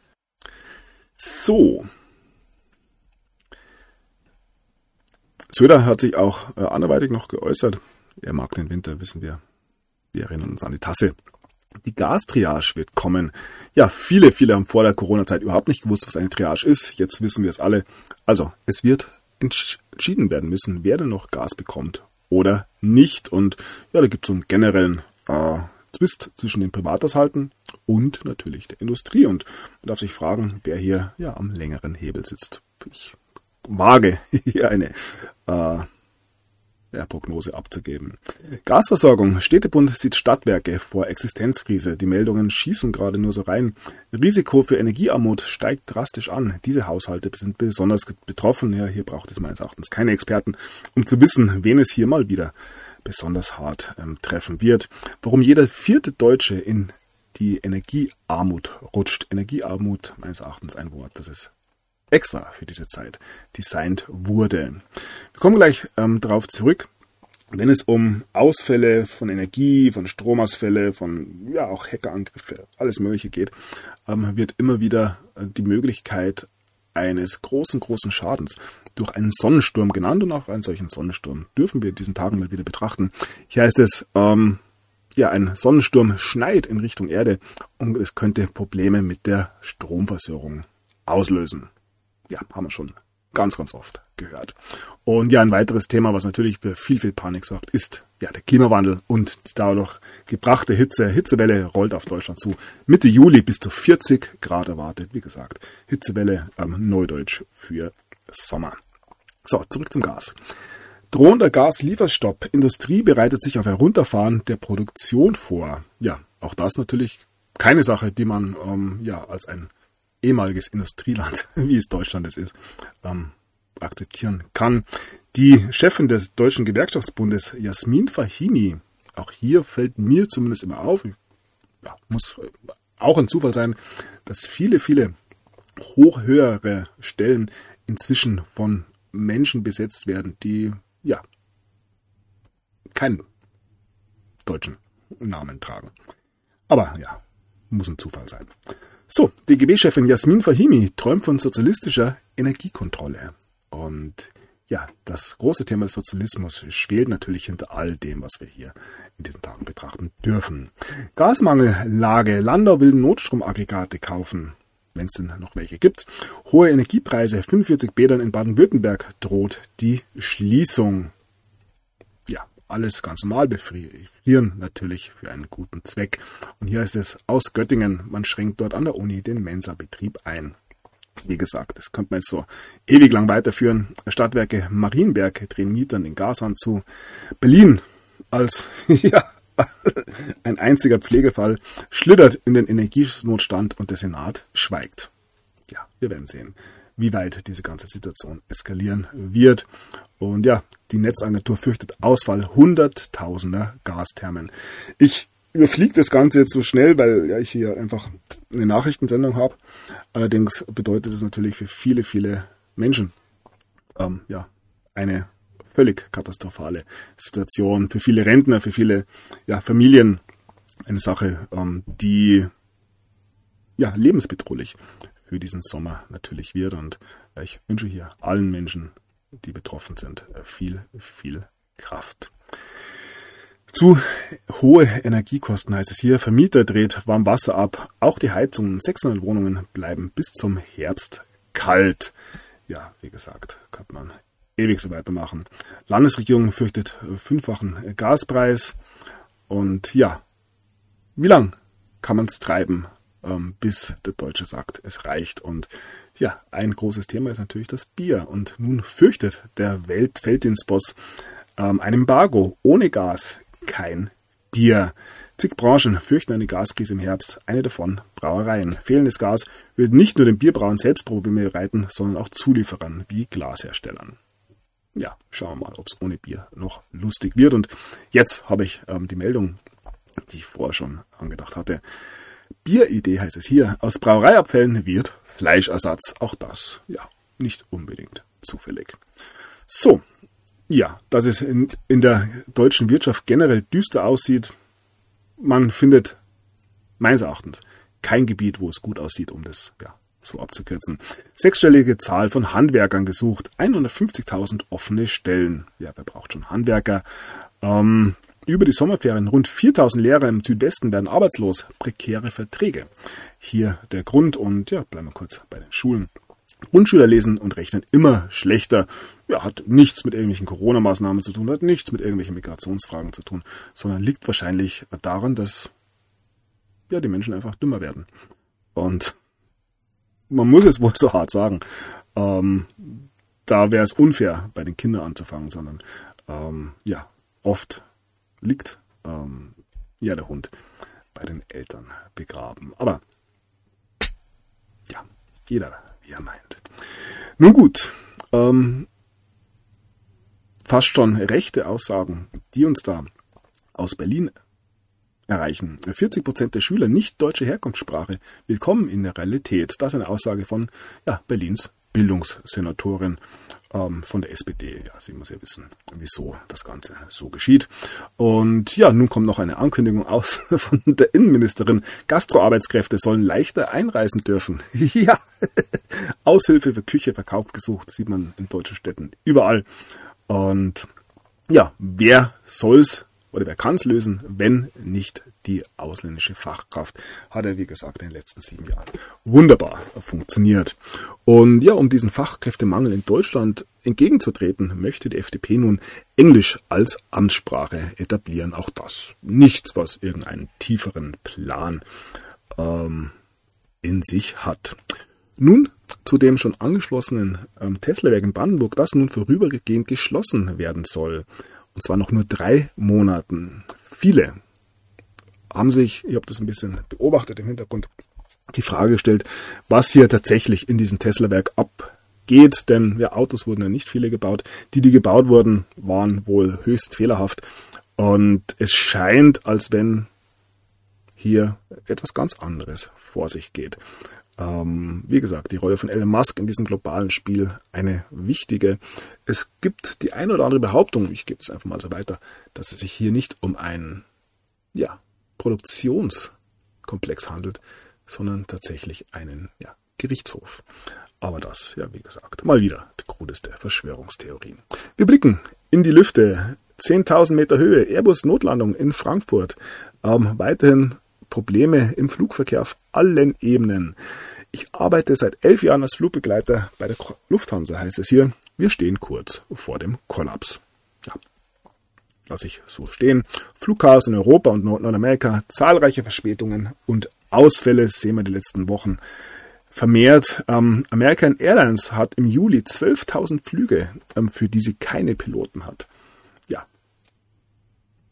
So. Söder hat sich auch anderweitig noch geäußert. Er mag den Winter, wissen wir. Wir erinnern uns an die Tasse. Die Gastriage wird kommen. Ja, viele haben vor der Corona-Zeit überhaupt nicht gewusst, was eine Triage ist. Jetzt wissen wir es alle. Also, es wird entschieden werden müssen, wer denn noch Gas bekommt oder nicht. Und ja, da gibt es so einen generellen Zwist zwischen den Privathaushalten und natürlich der Industrie. Und man darf sich fragen, wer hier ja am längeren Hebel sitzt. Ich wage hier eine Prognose abzugeben. Gasversorgung. Städtebund sieht Stadtwerke vor Existenzkrise. Die Meldungen schießen gerade nur so rein. Risiko für Energiearmut steigt drastisch an. Diese Haushalte sind besonders betroffen. Ja, hier braucht es meines Erachtens keine Experten, um zu wissen, wen es hier mal wieder besonders hart treffen wird. Warum jeder 4. Deutsche in die Energiearmut rutscht. Energiearmut, meines Erachtens ein Wort, das ist extra für diese Zeit designt wurde. Wir kommen gleich darauf zurück, wenn es um Ausfälle von Energie, von Stromausfälle, von ja auch Hackerangriffe, alles Mögliche geht, wird immer wieder die Möglichkeit eines großen Schadens durch einen Sonnensturm genannt, und auch einen solchen Sonnensturm dürfen wir in diesen Tagen mal wieder betrachten. Hier heißt es, ein Sonnensturm schneit in Richtung Erde und es könnte Probleme mit der Stromversorgung auslösen. Ja, haben wir schon ganz oft gehört. Und ja, ein weiteres Thema, was natürlich für viel Panik sorgt, ist ja der Klimawandel und die dadurch gebrachte Hitzewelle rollt auf Deutschland zu. Mitte Juli bis zu 40 Grad erwartet. Wie gesagt, Hitzewelle Neudeutsch für Sommer. So, zurück zum Gas. Drohender Gaslieferstopp. Industrie bereitet sich auf Herunterfahren der Produktion vor. Ja, auch das natürlich keine Sache, die man als ein ehemaliges Industrieland, wie es Deutschland es ist, akzeptieren kann. Die Chefin des Deutschen Gewerkschaftsbundes, Jasmin Fahimi, auch hier fällt mir zumindest immer auf, muss auch ein Zufall sein, dass viele höhere Stellen inzwischen von Menschen besetzt werden, die keinen deutschen Namen tragen. Aber ja, muss ein Zufall sein. So, DGB-Chefin Jasmin Fahimi träumt von sozialistischer Energiekontrolle. Und ja, das große Thema des Sozialismus schwelt natürlich hinter all dem, was wir hier in diesen Tagen betrachten dürfen. Gasmangellage. Landau will Notstromaggregate kaufen, wenn es denn noch welche gibt. Hohe Energiepreise. 45 Bädern in Baden-Württemberg droht die Schließung. Ja, alles ganz normal, befrieren natürlich für einen guten Zweck. Und hier ist es aus Göttingen, man schränkt dort an der Uni den Mensa-Betrieb ein. Wie gesagt, das könnte man jetzt so ewig lang weiterführen. Stadtwerke Marienberg drehen Mietern den Gashahn zu. Berlin als ein einziger Pflegefall schlittert in den Energienotstand und der Senat schweigt. Ja, wir werden sehen, wie weit diese ganze Situation eskalieren wird. Und ja, die Netzagentur fürchtet Ausfall hunderttausender Gasthermen. Ich überfliege das Ganze jetzt so schnell, weil ja, ich hier einfach eine Nachrichtensendung habe. Allerdings bedeutet es natürlich für viele, viele Menschen eine völlig katastrophale Situation. Für viele Rentner, für viele Familien eine Sache, die lebensbedrohlich für diesen Sommer natürlich wird. Und ich wünsche hier allen Menschen, die betroffen sind, viel, viel Kraft. Zu hohe Energiekosten heißt es hier. Vermieter dreht Warmwasser ab. Auch die Heizungen, 600 Wohnungen bleiben bis zum Herbst kalt. Ja, wie gesagt, kann man ewig so weitermachen. Landesregierung fürchtet 5-fachen Gaspreis. Und ja, wie lang kann man es treiben, bis der Deutsche sagt, es reicht? Und ja, ein großes Thema ist natürlich das Bier. Und nun fürchtet der Weltfelddienstboss ein Embargo ohne Gas. Kein Bier. Zig Branchen fürchten eine Gaskrise im Herbst, eine davon Brauereien. Fehlendes Gas wird nicht nur den Bierbrauern selbst Probleme bereiten, sondern auch Zulieferern wie Glasherstellern. Ja, schauen wir mal, ob es ohne Bier noch lustig wird. Und jetzt habe ich die Meldung, die ich vorher schon angedacht hatte. Bieridee heißt es hier. Aus Brauereiabfällen wird Fleischersatz. Auch das, ja, nicht unbedingt zufällig. So. Ja, dass es in der deutschen Wirtschaft generell düster aussieht, man findet meines Erachtens kein Gebiet, wo es gut aussieht, um das so abzukürzen. 6-stellige Zahl von Handwerkern gesucht, 150.000 offene Stellen. Ja, wer braucht schon Handwerker? Über die Sommerferien rund 4.000 Lehrer im Südwesten werden arbeitslos, prekäre Verträge. Hier der Grund und ja, bleiben wir kurz bei den Schulen. Grundschüler lesen und rechnen immer schlechter. Ja, hat nichts mit irgendwelchen Corona-Maßnahmen zu tun, hat nichts mit irgendwelchen Migrationsfragen zu tun, sondern liegt wahrscheinlich daran, dass die Menschen einfach dümmer werden. Und man muss es wohl so hart sagen, da wäre es unfair, bei den Kindern anzufangen, sondern oft liegt der Hund bei den Eltern begraben. Aber ja, jeder wie er meint. Nun gut, fast schon rechte Aussagen, die uns da aus Berlin erreichen. 40% der Schüler nicht deutsche Herkunftssprache. Willkommen in der Realität. Das ist eine Aussage von Berlins Bildungssenatorin von der SPD. Ja, sie muss ja wissen, wieso das Ganze so geschieht. Und ja, nun kommt noch eine Ankündigung aus von der Innenministerin. Gastroarbeitskräfte sollen leichter einreisen dürfen. Ja, Aushilfe für Küche verkauft gesucht, sieht man in deutschen Städten überall. Und ja, wer soll's oder wer kann es lösen, wenn nicht die ausländische Fachkraft? Hat er, wie gesagt, in den letzten 7 Jahren wunderbar funktioniert. Und ja, um diesen Fachkräftemangel in Deutschland entgegenzutreten, möchte die FDP nun Englisch als Amtssprache etablieren. Auch das nichts, was irgendeinen tieferen Plan in sich hat. Nun zu dem schon angeschlossenen Tesla-Werk in Brandenburg, das nun vorübergehend geschlossen werden soll. Und zwar noch nur 3 Monaten. Viele haben sich, ich habe das ein bisschen beobachtet im Hintergrund, die Frage gestellt, was hier tatsächlich in diesem Tesla-Werk abgeht. Denn Autos wurden ja nicht viele gebaut. Die gebaut wurden, waren wohl höchst fehlerhaft. Und es scheint, als wenn hier etwas ganz anderes vor sich geht. Wie gesagt, die Rolle von Elon Musk in diesem globalen Spiel eine wichtige. Es gibt die eine oder andere Behauptung, ich gebe es einfach mal so weiter, dass es sich hier nicht um einen Produktionskomplex handelt, sondern tatsächlich einen Gerichtshof. Aber das, wie gesagt, mal wieder die krudeste Verschwörungstheorien. Wir blicken in die Lüfte. 10.000 Meter Höhe, Airbus-Notlandung in Frankfurt. Weiterhin Probleme im Flugverkehr auf allen Ebenen. Ich arbeite seit 11 Jahren als Flugbegleiter bei der Lufthansa, heißt es hier. Wir stehen kurz vor dem Kollaps. Ja, lasse ich so stehen. Flugchaos in Europa und Nordamerika, zahlreiche Verspätungen und Ausfälle sehen wir die letzten Wochen vermehrt. American Airlines hat im Juli 12.000 Flüge, für die sie keine Piloten hat.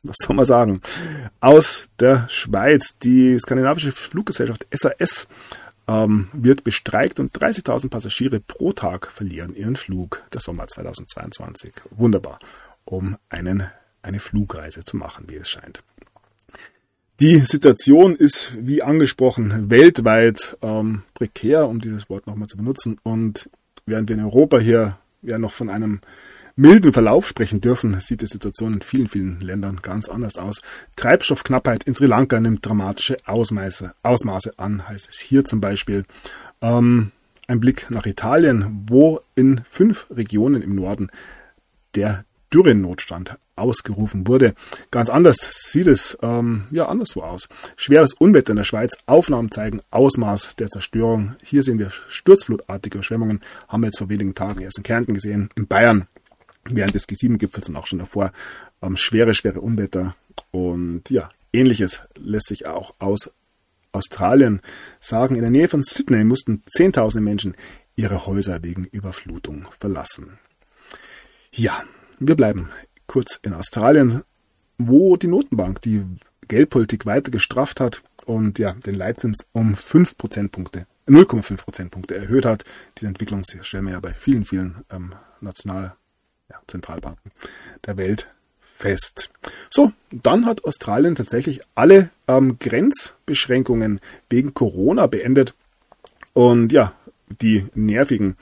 was soll man sagen? Aus der Schweiz, die skandinavische Fluggesellschaft SAS wird bestreikt und 30.000 Passagiere pro Tag verlieren ihren Flug der Sommer 2022. Wunderbar, um eine Flugreise zu machen, wie es scheint. Die Situation ist, wie angesprochen, weltweit prekär, um dieses Wort nochmal zu benutzen. Und während wir in Europa hier ja noch von einem milden Verlauf sprechen dürfen, sieht die Situation in vielen, vielen Ländern ganz anders aus. Treibstoffknappheit in Sri Lanka nimmt dramatische Ausmaße an, heißt es hier zum Beispiel. Ein Blick nach Italien, wo in 5 Regionen im Norden der Dürrenotstand ausgerufen wurde. Ganz anders sieht es anderswo aus. Schweres Unwetter in der Schweiz, Aufnahmen zeigen Ausmaß der Zerstörung. Hier sehen wir sturzflutartige Überschwemmungen, haben wir jetzt vor wenigen Tagen erst in Kärnten gesehen, in Bayern, während des G7-Gipfels und auch schon davor, schwere Unwetter. Und ja, Ähnliches lässt sich auch aus Australien sagen. In der Nähe von Sydney mussten Zehntausende Menschen ihre Häuser wegen Überflutung verlassen. Ja, wir bleiben kurz in Australien, wo die Notenbank die Geldpolitik weiter gestrafft hat und ja, den Leitzins um 0,5 Prozentpunkte erhöht hat. Die Entwicklung stellen wir ja bei vielen Zentralbanken der Welt fest. So, dann hat Australien tatsächlich alle Grenzbeschränkungen wegen Corona beendet und ja, die nervigen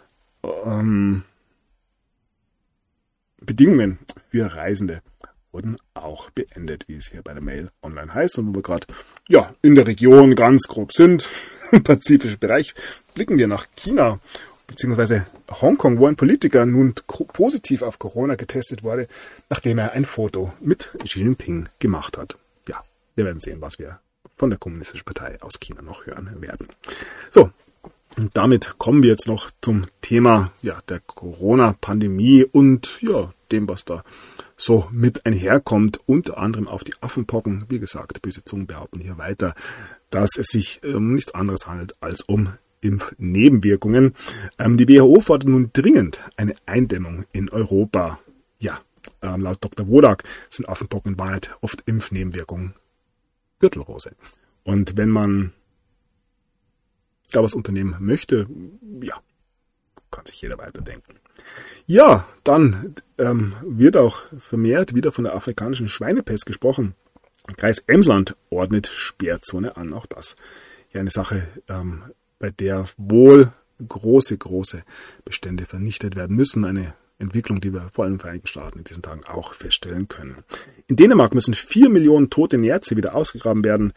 Bedingungen für Reisende wurden auch beendet, wie es hier bei der Mail online heißt. Und wo wir gerade in der Region ganz grob sind, im pazifischen Bereich, blicken wir nach China bzw. Hongkong, wo ein Politiker nun positiv auf Corona getestet wurde, nachdem er ein Foto mit Xi Jinping gemacht hat. Ja, wir werden sehen, was wir von der Kommunistischen Partei aus China noch hören werden. So, und damit kommen wir jetzt noch zum Thema der Corona-Pandemie und dem, was da so mit einherkommt, unter anderem auf die Affenpocken. Wie gesagt, böse Zungen behaupten hier weiter, dass es sich um nichts anderes handelt als um Impfnebenwirkungen. Die WHO fordert nun dringend eine Eindämmung in Europa. Ja, laut Dr. Wodak sind Affenpocken in Wahrheit oft Impfnebenwirkungen Gürtelrose. Und wenn man da was unternehmen möchte, kann sich jeder weiterdenken. Ja, dann wird auch vermehrt wieder von der afrikanischen Schweinepest gesprochen. Kreis Emsland ordnet Sperrzone an. Auch das eine Sache, bei der wohl große Bestände vernichtet werden müssen. Eine Entwicklung, die wir vor allem in den Vereinigten Staaten in diesen Tagen auch feststellen können. In Dänemark müssen 4 Millionen tote Nerze wieder ausgegraben werden.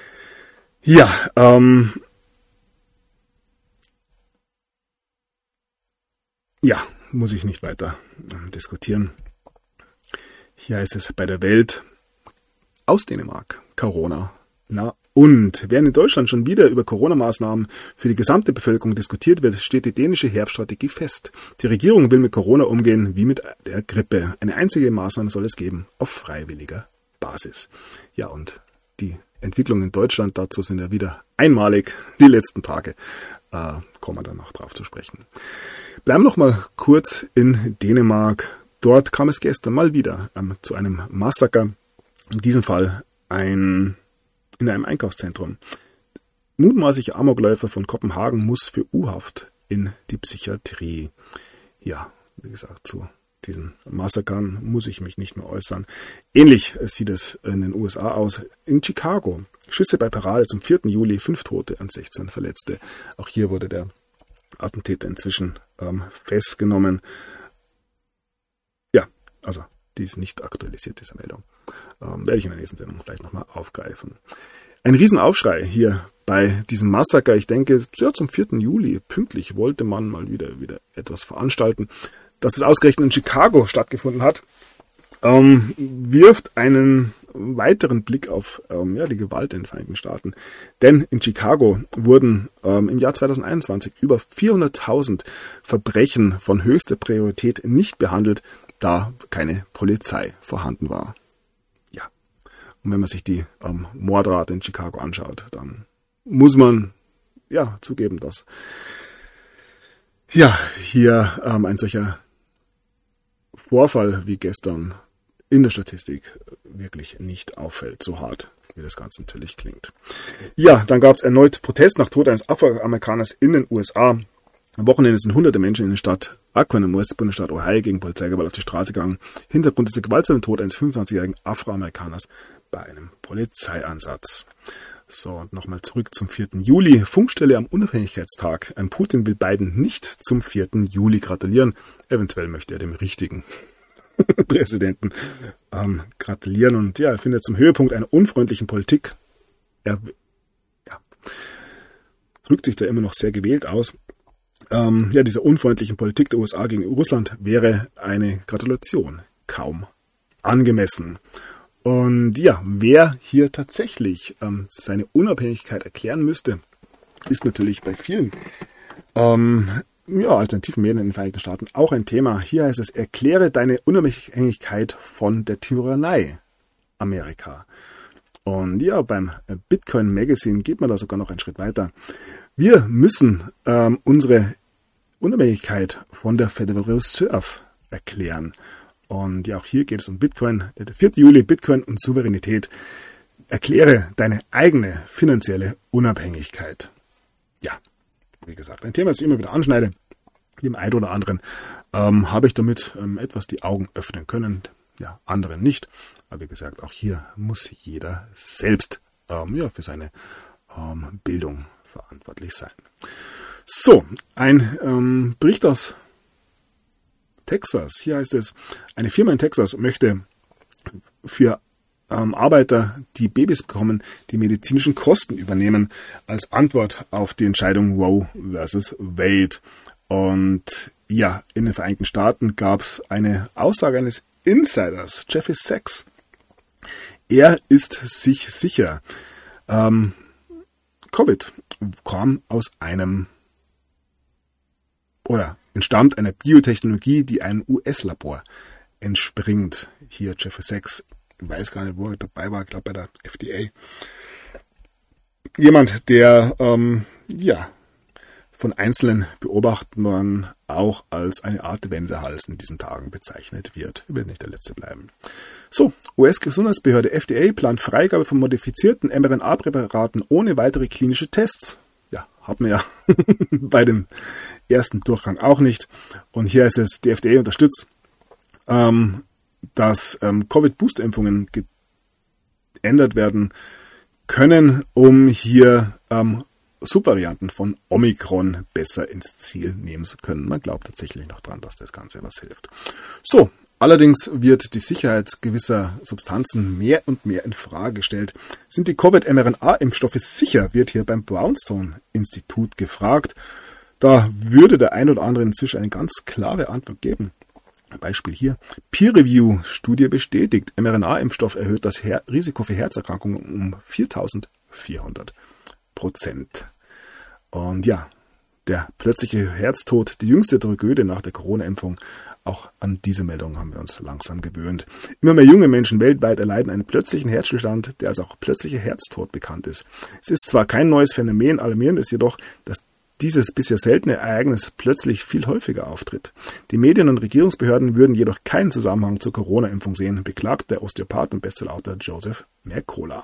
Muss ich nicht weiter diskutieren. Hier heißt es bei der Welt aus Dänemark, Corona. Und während in Deutschland schon wieder über Corona-Maßnahmen für die gesamte Bevölkerung diskutiert wird, steht die dänische Herbststrategie fest. Die Regierung will mit Corona umgehen wie mit der Grippe. Eine einzige Maßnahme soll es geben, auf freiwilliger Basis. Ja, und die Entwicklungen in Deutschland dazu sind ja wieder einmalig. Die letzten Tage kommen wir dann noch drauf zu sprechen. Bleiben wir noch mal kurz in Dänemark. Dort kam es gestern mal wieder zu einem Massaker. In diesem Fall in einem Einkaufszentrum. Mutmaßlicher Amokläufer von Kopenhagen muss für U-Haft in die Psychiatrie. Ja, wie gesagt, zu diesen Massakern muss ich mich nicht mehr äußern. Ähnlich sieht es in den USA aus. In Chicago, Schüsse bei Parade zum 4. Juli, 5 Tote und 16 Verletzte. Auch hier wurde der Attentäter inzwischen festgenommen. Ja, also die ist nicht aktualisiert, diese Meldung. Werde ich in der nächsten Sendung vielleicht nochmal aufgreifen. Ein Riesenaufschrei hier bei diesem Massaker. Ich denke, zum 4. Juli pünktlich wollte man mal wieder etwas veranstalten. Dass es ausgerechnet in Chicago stattgefunden hat, wirft einen weiteren Blick auf die Gewalt in den Vereinigten Staaten. Denn in Chicago wurden im Jahr 2021 über 400.000 Verbrechen von höchster Priorität nicht behandelt, da keine Polizei vorhanden war. Ja, und wenn man sich die Mordrate in Chicago anschaut, dann muss man zugeben, dass hier ein solcher Vorfall wie gestern in der Statistik wirklich nicht auffällt, so hart wie das Ganze natürlich klingt. Ja, dann gab es erneut Protest nach Tod eines Afroamerikaners in den USA. Am Wochenende sind hunderte Menschen in der Stadt Akron im US-Bundesstaat Ohio gegen Polizeigewalt auf die Straße gegangen. Hintergrund ist der gewaltsame Tod eines 25-jährigen Afroamerikaners bei einem Polizeieinsatz. So, und nochmal zurück zum 4. Juli. Funkstelle am Unabhängigkeitstag. Putin will Biden nicht zum 4. Juli gratulieren. Eventuell möchte er dem richtigen Präsidenten gratulieren. Und ja, er findet zum Höhepunkt einer unfreundlichen Politik. Er drückt sich da immer noch sehr gewählt aus. Dieser unfreundlichen Politik der USA gegen Russland wäre eine Gratulation kaum angemessen. Und ja, wer hier tatsächlich seine Unabhängigkeit erklären müsste, ist natürlich bei vielen alternativen Medien in den Vereinigten Staaten auch ein Thema. Hier heißt es, erkläre deine Unabhängigkeit von der Tyrannei Amerika. Und ja, beim Bitcoin Magazine geht man da sogar noch einen Schritt weiter. Wir müssen unsere Unabhängigkeit von der Federal Reserve erklären. Und ja, auch hier geht es um Bitcoin. Der 4. Juli, Bitcoin und Souveränität. Erkläre deine eigene finanzielle Unabhängigkeit. Ja, wie gesagt, ein Thema, das ich immer wieder anschneide. Dem einen oder anderen habe ich damit etwas die Augen öffnen können. Ja, anderen nicht. Aber wie gesagt, auch hier muss jeder selbst für seine Bildung verantwortlich sein. So, ein Bericht aus Texas. Hier heißt es, eine Firma in Texas möchte für Arbeiter, die Babys bekommen, die medizinischen Kosten übernehmen, als Antwort auf die Entscheidung Roe versus Wade. Und ja, in den Vereinigten Staaten gab es eine Aussage eines Insiders, Jeffrey Sachs. Er ist sich sicher, Covid kam aus entstammt einer Biotechnologie, die einem US-Labor entspringt. Hier Jeffrey Sachs, ich weiß gar nicht, wo er dabei war, ich glaube bei der FDA. Jemand, der von einzelnen Beobachtern auch als eine Art Wendehals in diesen Tagen bezeichnet wird. Er wird nicht der Letzte bleiben. So, US-Gesundheitsbehörde FDA plant Freigabe von modifizierten mRNA-Präparaten ohne weitere klinische Tests. Ja, hat man ja bei dem ersten Durchgang auch nicht. Und hier ist es, die FDA unterstützt, dass Covid-Booster-Impfungen geändert werden können, um hier Subvarianten von Omikron besser ins Ziel nehmen zu können. Man glaubt tatsächlich noch dran, dass das Ganze was hilft. So, allerdings wird die Sicherheit gewisser Substanzen mehr und mehr in Frage gestellt. Sind die Covid-mRNA-Impfstoffe sicher, wird hier beim Brownstone-Institut gefragt. Da würde der ein oder andere inzwischen eine ganz klare Antwort geben. Beispiel hier. Peer-Review-Studie bestätigt, mRNA-Impfstoff erhöht das Risiko für Herzerkrankungen um 4.400%. Und ja, der plötzliche Herztod, die jüngste Tragödie nach der Corona-Impfung. Auch an diese Meldung haben wir uns langsam gewöhnt. Immer mehr junge Menschen weltweit erleiden einen plötzlichen Herzstillstand, der als auch plötzlicher Herztod bekannt ist. Es ist zwar kein neues Phänomen, alarmierend ist jedoch, dass dieses bisher seltene Ereignis plötzlich viel häufiger auftritt. Die Medien und Regierungsbehörden würden jedoch keinen Zusammenhang zur Corona-Impfung sehen, beklagt der Osteopath und Bestsellerautor Joseph Mercola.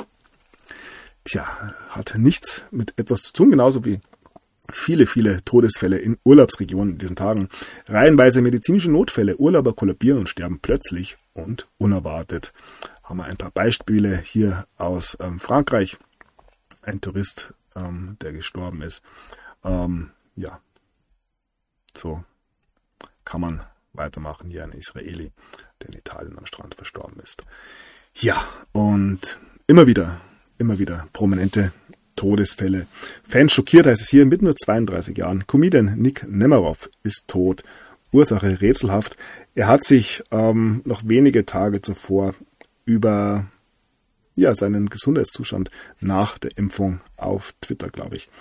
Tja, hat nichts mit etwas zu tun, genauso wie viele Todesfälle in Urlaubsregionen in diesen Tagen. Reihenweise medizinische Notfälle, Urlauber kollabieren und sterben plötzlich und unerwartet. Haben wir ein paar Beispiele hier aus Frankreich. Ein Tourist, der gestorben ist. So kann man weitermachen. Hier ein Israeli, der in Italien am Strand verstorben ist. Ja, und immer wieder prominente Todesfälle. Fans schockiert, heißt es hier, mit nur 32 Jahren. Comedian Nick Nemeroff ist tot. Ursache rätselhaft. Er hat sich noch wenige Tage zuvor über seinen Gesundheitszustand nach der Impfung auf Twitter, glaube ich,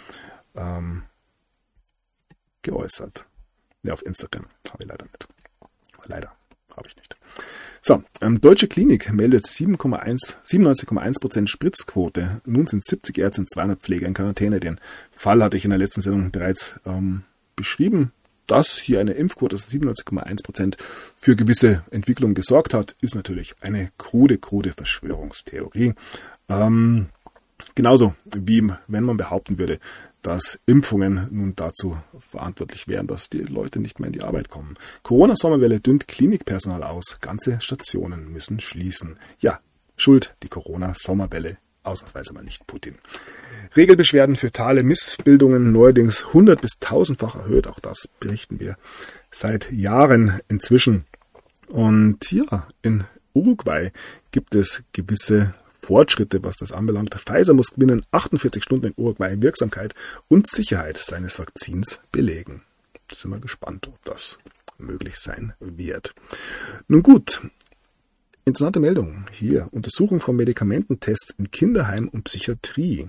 geäußert. Ja, auf Instagram habe ich leider nicht. Leider habe ich nicht. So, Deutsche Klinik meldet 97,1% Spritzquote. Nun sind 70 Ärzte und 200 Pfleger in Quarantäne. Den Fall hatte ich in der letzten Sendung bereits beschrieben. dass hier eine Impfquote von 97,1% für gewisse Entwicklungen gesorgt hat, ist natürlich eine krude Verschwörungstheorie. Genauso wie wenn man behaupten würde, dass Impfungen nun dazu verantwortlich wären, dass die Leute nicht mehr in die Arbeit kommen. Corona-Sommerwelle dünnt Klinikpersonal aus. Ganze Stationen müssen schließen. Ja, schuld die Corona-Sommerwelle. Ausnahmsweise mal nicht Putin. Regelbeschwerden für totale Missbildungen neuerdings 100- bis 1000-fach erhöht. Auch das berichten wir seit Jahren inzwischen. Und ja, in Uruguay gibt es gewisse Fortschritte, was das anbelangt. Pfizer muss binnen 48 Stunden in Uruguay Wirksamkeit und Sicherheit seines Vakzins belegen. Da sind wir gespannt, ob das möglich sein wird. Nun gut, interessante Meldung hier. Untersuchung von Medikamententests in Kinderheim und Psychiatrie.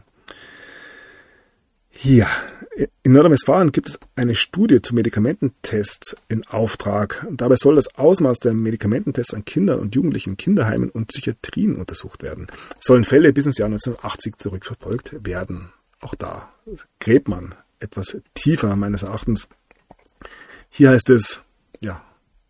Ja, in Nordrhein-Westfalen gibt es eine Studie zu Medikamententests in Auftrag. Dabei soll das Ausmaß der Medikamententests an Kindern und Jugendlichen in Kinderheimen und Psychiatrien untersucht werden. Es sollen Fälle bis ins Jahr 1980 zurückverfolgt werden. Auch da gräbt man etwas tiefer meines Erachtens. Hier heißt es, ja,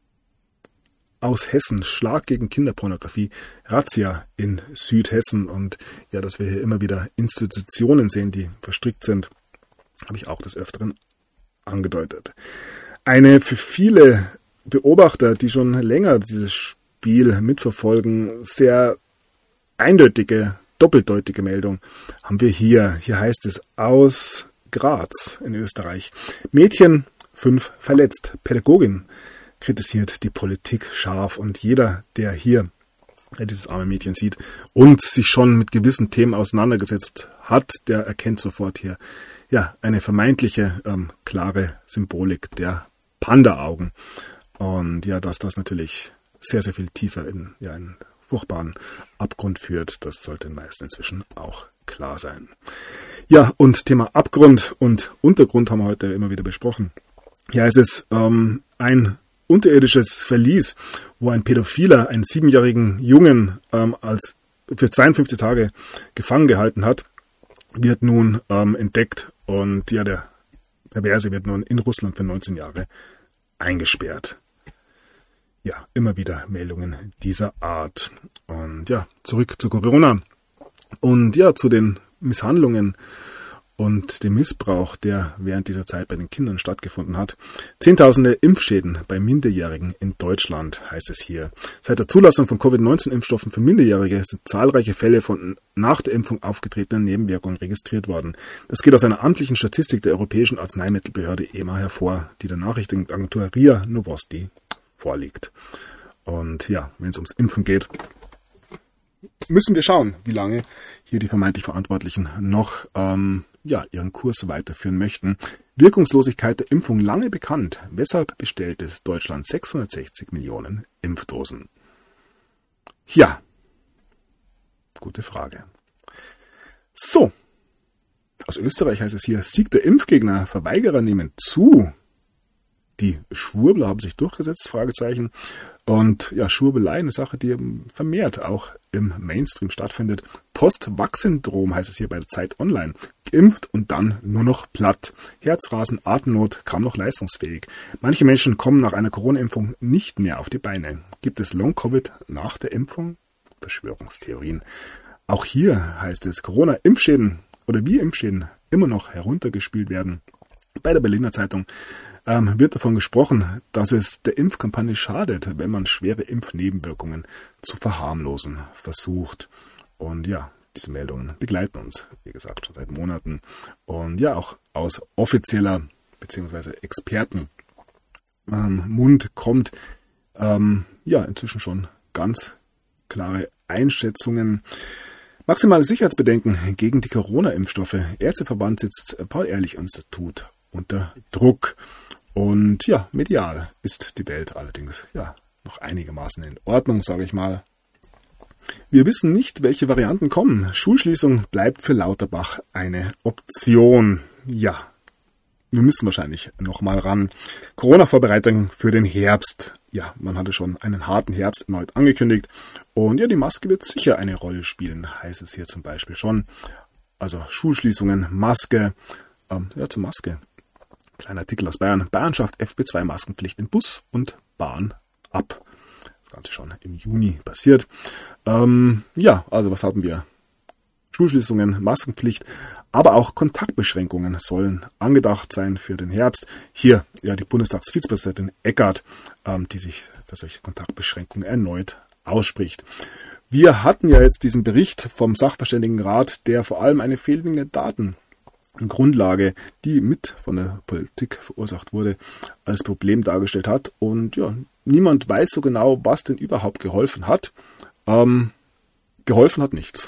aus Hessen, Schlag gegen Kinderpornografie, Razzia in Südhessen. Und ja, dass wir hier immer wieder Institutionen sehen, die verstrickt sind, habe ich auch des Öfteren angedeutet. Eine für viele Beobachter, die schon länger dieses Spiel mitverfolgen, sehr eindeutige, doppeldeutige Meldung haben wir hier. Hier heißt es aus Graz in Österreich. Mädchen 5 verletzt. Pädagogin kritisiert die Politik scharf, und jeder, der hier dieses arme Mädchen sieht und sich schon mit gewissen Themen auseinandergesetzt hat, der erkennt sofort hier ja eine vermeintliche klare Symbolik der Panda-Augen. Und ja, dass das natürlich sehr, sehr viel tiefer in einen furchtbaren Abgrund führt, das sollte den meisten inzwischen auch klar sein. Ja, und Thema Abgrund und Untergrund haben wir heute immer wieder besprochen. Hier ist es ein unterirdisches Verlies, wo ein Pädophiler einen 7-jährigen Jungen als für 52 Tage gefangen gehalten hat, wird nun entdeckt, und ja, der Perverse wird nun in Russland für 19 Jahre eingesperrt. Ja, immer wieder Meldungen dieser Art. Und ja, zurück zu Corona und ja, zu den Misshandlungen und dem Missbrauch, der während dieser Zeit bei den Kindern stattgefunden hat. Zehntausende Impfschäden bei Minderjährigen in Deutschland, heißt es hier. Seit der Zulassung von Covid-19-Impfstoffen für Minderjährige sind zahlreiche Fälle von nach der Impfung aufgetretenen Nebenwirkungen registriert worden. Das geht aus einer amtlichen Statistik der Europäischen Arzneimittelbehörde EMA hervor, die der Nachrichtenagentur RIA Novosti vorliegt. Und ja, wenn es ums Impfen geht, müssen wir schauen, wie lange hier die vermeintlich Verantwortlichen noch ihren Kurs weiterführen möchten. Wirkungslosigkeit der Impfung lange bekannt. Weshalb bestellte Deutschland 660 Millionen Impfdosen? Ja, gute Frage. So, aus Österreich heißt es hier, Sieg der Impfgegner, Verweigerer nehmen zu. Die Schwurbler haben sich durchgesetzt, Fragezeichen. Und ja, Schwurbelei, eine Sache, die vermehrt auch im Mainstream stattfindet. Post-Vax-Syndrom heißt es hier bei der Zeit Online. Geimpft und dann nur noch platt. Herzrasen, Atemnot, kaum noch leistungsfähig. Manche Menschen kommen nach einer Corona-Impfung nicht mehr auf die Beine. Gibt es Long-Covid nach der Impfung? Verschwörungstheorien. Auch hier heißt es, Corona-Impfschäden oder wie Impfschäden immer noch heruntergespielt werden. Bei der Berliner Zeitung wird davon gesprochen, dass es der Impfkampagne schadet, wenn man schwere Impfnebenwirkungen zu verharmlosen versucht. Und ja, diese Meldungen begleiten uns, wie gesagt, schon seit Monaten. Und ja, auch aus offizieller bzw. Experten Mund kommt inzwischen schon ganz klare Einschätzungen. Maximale Sicherheitsbedenken gegen die Corona-Impfstoffe. Ärzteverband sitzt Paul-Ehrlich-Institut unter Druck. Und ja, medial ist die Welt allerdings noch einigermaßen in Ordnung, sage ich mal. Wir wissen nicht, welche Varianten kommen. Schulschließung bleibt für Lauterbach eine Option. Ja, wir müssen wahrscheinlich nochmal ran. Corona-Vorbereitung für den Herbst. Ja, man hatte schon einen harten Herbst erneut angekündigt. Und ja, die Maske wird sicher eine Rolle spielen, heißt es hier zum Beispiel schon. Also Schulschließungen, Maske. Zur Maske Kleiner Artikel aus Bayern. Bayern schafft FP2-Maskenpflicht in Bus und Bahn ab. Das Ganze schon im Juni passiert. Also was haben wir? Schulschließungen, Maskenpflicht, aber auch Kontaktbeschränkungen sollen angedacht sein für den Herbst. Hier die Bundestagsvizepräsidentin Eckart, die sich für solche Kontaktbeschränkungen erneut ausspricht. Wir hatten ja jetzt diesen Bericht vom Sachverständigenrat, der vor allem eine fehlende Datengrundlage, die mit von der Politik verursacht wurde, als Problem dargestellt hat. Und niemand weiß so genau, was denn überhaupt geholfen hat. Geholfen hat nichts.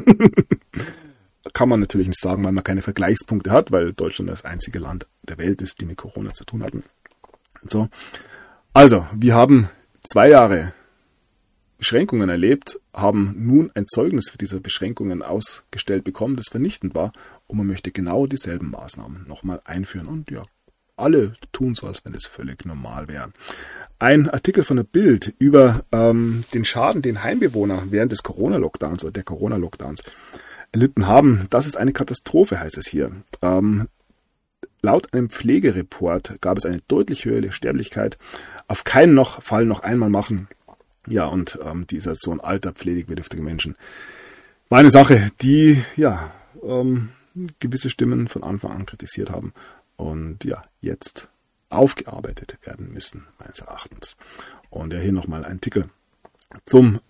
Kann man natürlich nicht sagen, weil man keine Vergleichspunkte hat, weil Deutschland das einzige Land der Welt ist, die mit Corona zu tun hatten. So. Also, wir haben 2 Jahre Beschränkungen erlebt, haben nun ein Zeugnis für diese Beschränkungen ausgestellt bekommen, das vernichtend war, und man möchte genau dieselben Maßnahmen nochmal einführen. Und alle tun so, als wenn es völlig normal wäre. Ein Artikel von der Bild über den Schaden, den Heimbewohner während des Corona-Lockdowns oder der Corona-Lockdowns erlitten haben. Das ist eine Katastrophe, heißt es hier. Laut einem Pflegereport gab es eine deutlich höhere Sterblichkeit. Auf keinen Fall noch einmal machen. Ja, und die Isolation alter, pflegebedürftige Menschen war eine Sache, die gewisse Stimmen von Anfang an kritisiert haben und jetzt aufgearbeitet werden müssen, meines Erachtens. Und hier nochmal ein Artikel zum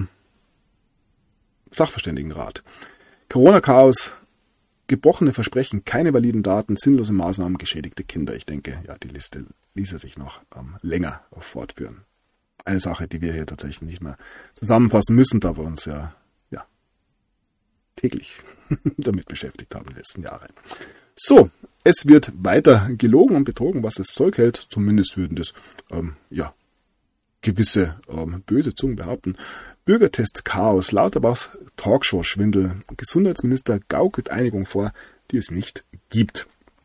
Sachverständigenrat. Corona-Chaos, gebrochene Versprechen, keine validen Daten, sinnlose Maßnahmen, geschädigte Kinder. Ich denke, die Liste ließe sich noch länger fortführen. Eine Sache, die wir hier tatsächlich nicht mehr zusammenfassen müssen, da wir uns täglich damit beschäftigt haben in den letzten Jahren. So, es wird weiter gelogen und betrogen, was das Zeug hält. Zumindest würden das gewisse böse Zungen behaupten. Bürgertest Chaos, Lauterbachs Talkshow-Schwindel. Gesundheitsminister gaukelt Einigung vor, die es nicht gibt.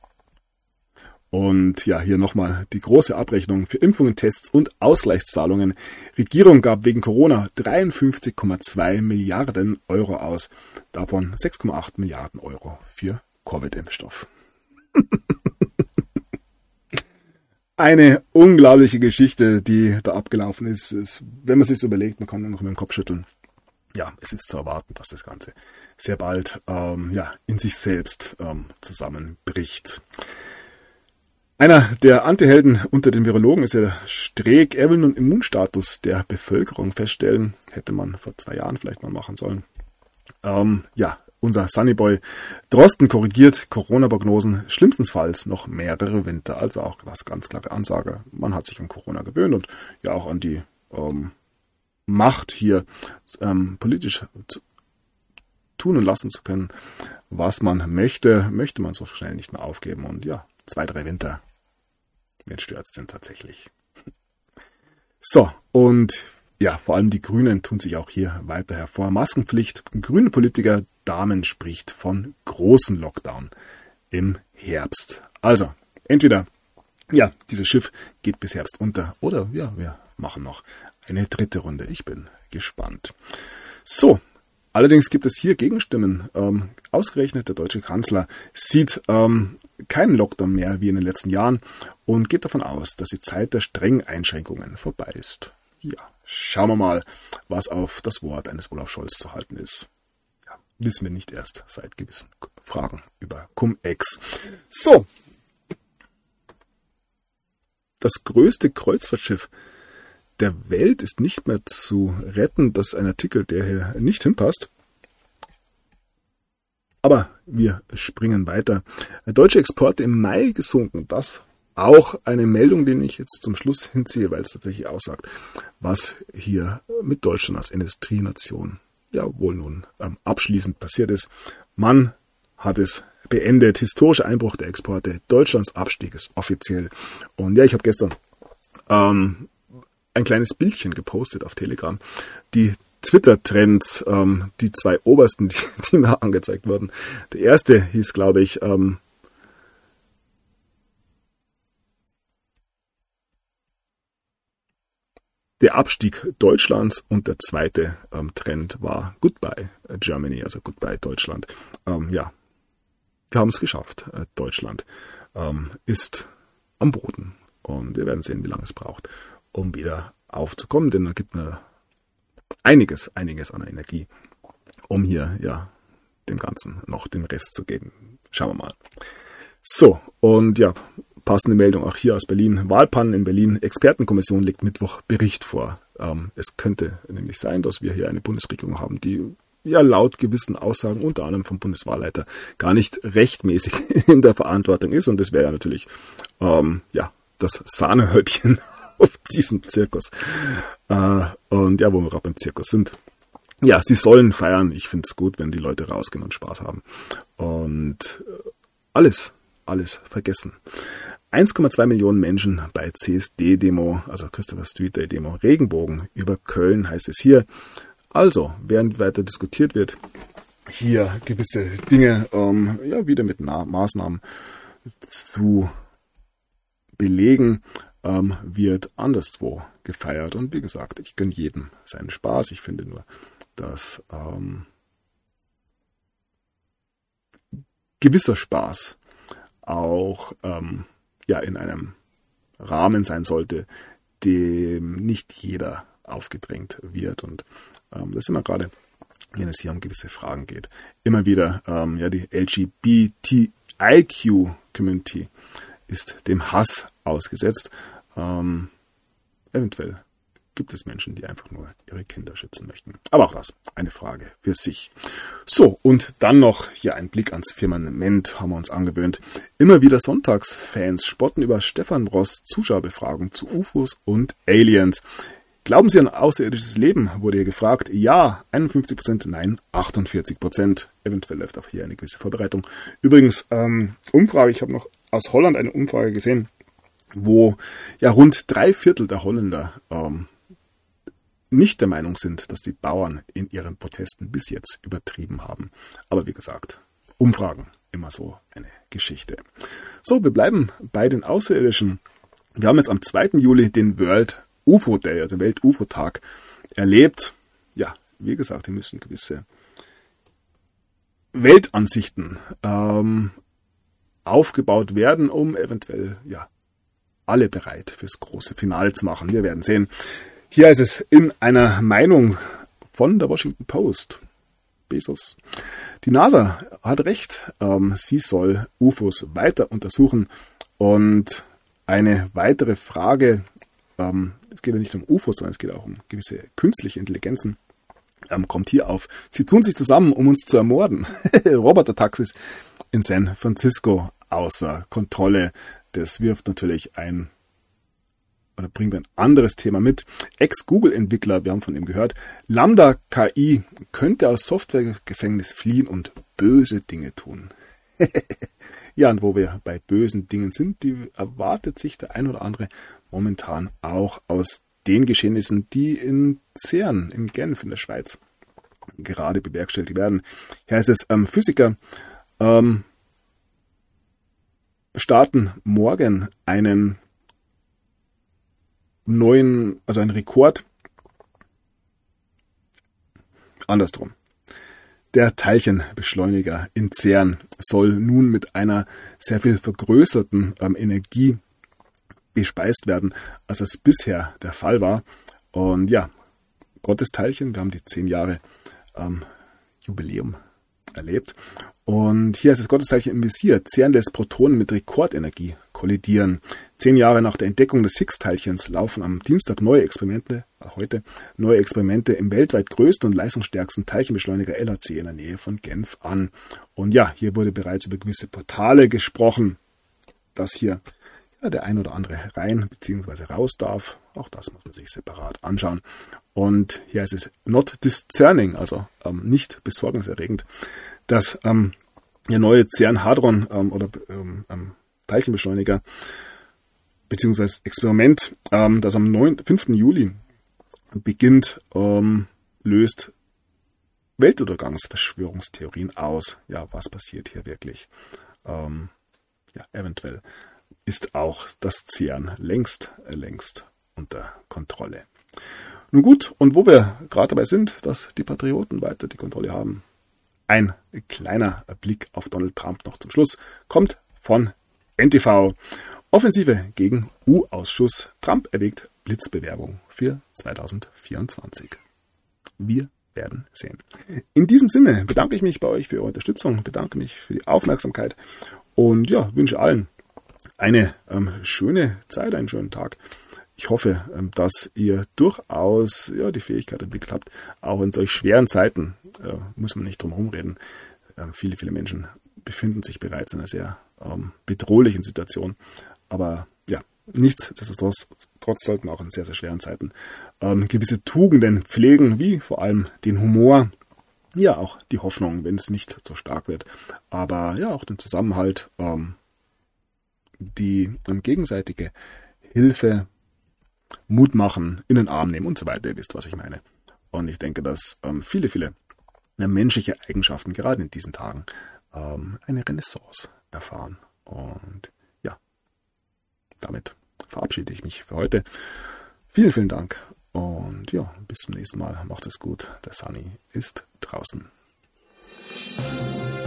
Und hier nochmal die große Abrechnung für Impfungen, Tests und Ausgleichszahlungen. Regierung gab wegen Corona 53,2 Milliarden Euro aus. Davon 6,8 Milliarden Euro für Covid-Impfstoff. Eine unglaubliche Geschichte, die da abgelaufen ist. Wenn man sich überlegt, man kann nur noch mit dem Kopf schütteln. Ja, es ist zu erwarten, dass das Ganze sehr bald in sich selbst zusammenbricht. Einer der Antihelden unter den Virologen ist ja Streeck. Er will nun Immunstatus der Bevölkerung feststellen. Hätte man vor 2 Jahren vielleicht mal machen sollen. Unser Sunnyboy Drosten korrigiert Corona-Prognosen, schlimmstenfalls noch mehrere Winter. Also auch was ganz klare Ansage. Man hat sich an Corona gewöhnt und auch an die Macht hier politisch tun und lassen zu können, was man möchte man so schnell nicht mehr aufgeben. Und 2-3 Winter. Wen stört's denn tatsächlich? So, und vor allem die Grünen tun sich auch hier weiter hervor. Maskenpflicht. Grüne Politiker Dahmen spricht von großen Lockdown im Herbst. Also, entweder, dieses Schiff geht bis Herbst unter oder wir machen noch eine 3. Runde. Ich bin gespannt. So, allerdings gibt es hier Gegenstimmen. Ausgerechnet der deutsche Kanzler sieht keinen Lockdown mehr wie in den letzten Jahren und geht davon aus, dass die Zeit der strengen Einschränkungen vorbei ist. Schauen wir mal, was auf das Wort eines Olaf Scholz zu halten ist. Wissen wir nicht erst seit gewissen Fragen über Cum-Ex. So. Das größte Kreuzfahrtschiff der Welt ist nicht mehr zu retten. Das ist ein Artikel, der hier nicht hinpasst. Aber wir springen weiter. Deutsche Exporte im Mai gesunken. Das auch eine Meldung, die ich jetzt zum Schluss hinziehe, weil es tatsächlich aussagt, was hier mit Deutschland als Industrienation wohl nun abschließend passiert ist. Man hat es beendet. Historischer Einbruch der Exporte. Deutschlands Abstieg ist offiziell. Und ich habe gestern ein kleines Bildchen gepostet auf Telegram. Die Twitter-Trends, die 2 obersten, die mir angezeigt wurden. Der erste hieß, glaube ich, der Abstieg Deutschlands, und der zweite Trend war Goodbye Germany, also Goodbye Deutschland. Wir haben es geschafft, Deutschland. ist am Boden. Und wir werden sehen, wie lange es braucht, um wieder aufzukommen, denn da gibt mir einiges an Energie, um hier ja dem Ganzen noch den Rest zu geben. Schauen wir mal. So, und ja, passende Meldung auch hier aus Berlin. Wahlpannen in Berlin. Expertenkommission legt Mittwoch Bericht vor. Es könnte nämlich sein, dass wir hier eine Bundesregierung haben, die ja laut gewissen Aussagen, unter anderem vom Bundeswahlleiter, gar nicht rechtmäßig in der Verantwortung ist. Und das wäre ja natürlich das Sahnehäubchen auf diesem Zirkus. Und ja, wo wir gerade beim Zirkus sind. Ja, sie sollen feiern. Ich finde es gut, wenn die Leute rausgehen und Spaß haben. Und alles vergessen. 1,2 Millionen Menschen bei CSD-Demo, also Christopher Street Day Demo, Regenbogen über Köln heißt es hier. Also, während weiter diskutiert wird, hier gewisse Dinge wieder mit Maßnahmen zu belegen, wird anderswo gefeiert. Und wie gesagt, ich gönne jedem seinen Spaß. Ich finde nur, dass gewisser Spaß auch in einem Rahmen sein sollte, dem nicht jeder aufgedrängt wird. Und das sind wir gerade, wenn es hier um gewisse Fragen geht. Immer wieder, die LGBTIQ-Community ist dem Hass ausgesetzt. Eventuell gibt es Menschen, die einfach nur ihre Kinder schützen möchten. Aber auch das, eine Frage für sich. So, und dann noch hier ein Blick ans Firmament, haben wir uns angewöhnt. Immer wieder Sonntagsfans spotten über Stefan Ross Zuschauerbefragung zu UFOs und Aliens. Glauben Sie an außerirdisches Leben, wurde hier gefragt. Ja, 51%, nein, 48%. Eventuell läuft auch hier eine gewisse Vorbereitung. Übrigens, Umfrage, ich habe noch aus Holland eine Umfrage gesehen, wo ja rund 3/4 der Holländer nicht der Meinung sind, dass die Bauern in ihren Protesten bis jetzt übertrieben haben. Aber wie gesagt, Umfragen, immer so eine Geschichte. So, wir bleiben bei den Außerirdischen. Wir haben jetzt am 2. Juli den World UFO Day, also Welt-UFO-Tag, erlebt. Ja, wie gesagt, hier müssen gewisse Weltansichten aufgebaut werden, um eventuell alle bereit fürs große Finale zu machen. Wir werden sehen. Hier ist es in einer Meinung von der Washington Post. Bezos. Die NASA hat recht. Sie soll UFOs weiter untersuchen. Und eine weitere Frage, es geht ja nicht um UFOs, sondern es geht auch um gewisse künstliche Intelligenzen, kommt hier auf. Sie tun sich zusammen, um uns zu ermorden. Robotertaxis in San Francisco außer Kontrolle. Das wirft natürlich bringt ein anderes Thema mit. Ex-Google-Entwickler, wir haben von ihm gehört, Lambda KI könnte aus Softwaregefängnis fliehen und böse Dinge tun. Ja, und wo wir bei bösen Dingen sind, die erwartet sich der ein oder andere momentan auch aus den Geschehnissen, die in CERN, in Genf in der Schweiz, gerade bewerkstelligt werden. Hier heißt es, Physiker starten morgen einen einen Rekord. Andersrum. Der Teilchenbeschleuniger in CERN soll nun mit einer sehr viel vergrößerten Energie bespeist werden, als es bisher der Fall war. Und ja, Gottes Teilchen, wir haben die 10 Jahre Jubiläum erlebt. Und hier ist das Gotteszeichen im Visier. CERN lässt Protonen mit Rekordenergie kollidieren. 10 Jahre nach der Entdeckung des Higgs-Teilchens laufen am Dienstag neue Experimente im weltweit größten und leistungsstärksten Teilchenbeschleuniger LHC in der Nähe von Genf an. Und ja, hier wurde bereits über gewisse Portale gesprochen, dass hier der ein oder andere rein bzw. raus darf. Auch das muss man sich separat anschauen. Und hier ist es not discerning, also nicht besorgniserregend, dass der neue CERN-Hadron Teilchenbeschleuniger bzw. Experiment, das am 5. Juli beginnt, löst Weltuntergangsverschwörungstheorien aus. Ja, was passiert hier wirklich? Eventuell ist auch das CERN längst unter Kontrolle. Nun gut, und wo wir gerade dabei sind, dass die Patrioten weiter die Kontrolle haben, ein kleiner Blick auf Donald Trump noch zum Schluss, kommt von NTV. Offensive gegen U-Ausschuss. Trump erwägt Blitzbewerbung für 2024. Wir werden sehen. In diesem Sinne bedanke ich mich bei euch für eure Unterstützung, bedanke mich für die Aufmerksamkeit und ja, wünsche allen eine schöne Zeit, einen schönen Tag. Ich hoffe, dass ihr durchaus die Fähigkeit entwickelt habt, auch in solch schweren Zeiten, muss man nicht drum herum reden, viele Menschen befinden sich bereits in einer sehr bedrohlichen Situation. Aber ja, nichtsdestotrotz sollten auch in sehr, sehr schweren Zeiten gewisse Tugenden pflegen, wie vor allem den Humor, ja auch die Hoffnung, wenn es nicht so stark wird, aber ja auch den Zusammenhalt, die gegenseitige Hilfe, Mut machen, in den Arm nehmen und so weiter. Ihr wisst, was ich meine. Und ich denke, dass viele menschliche Eigenschaften gerade in diesen Tagen eine Renaissance erfahren. Und ja, damit verabschiede ich mich für heute. Vielen, vielen Dank. Und ja, bis zum nächsten Mal. Macht es gut. Der Sunny ist draußen.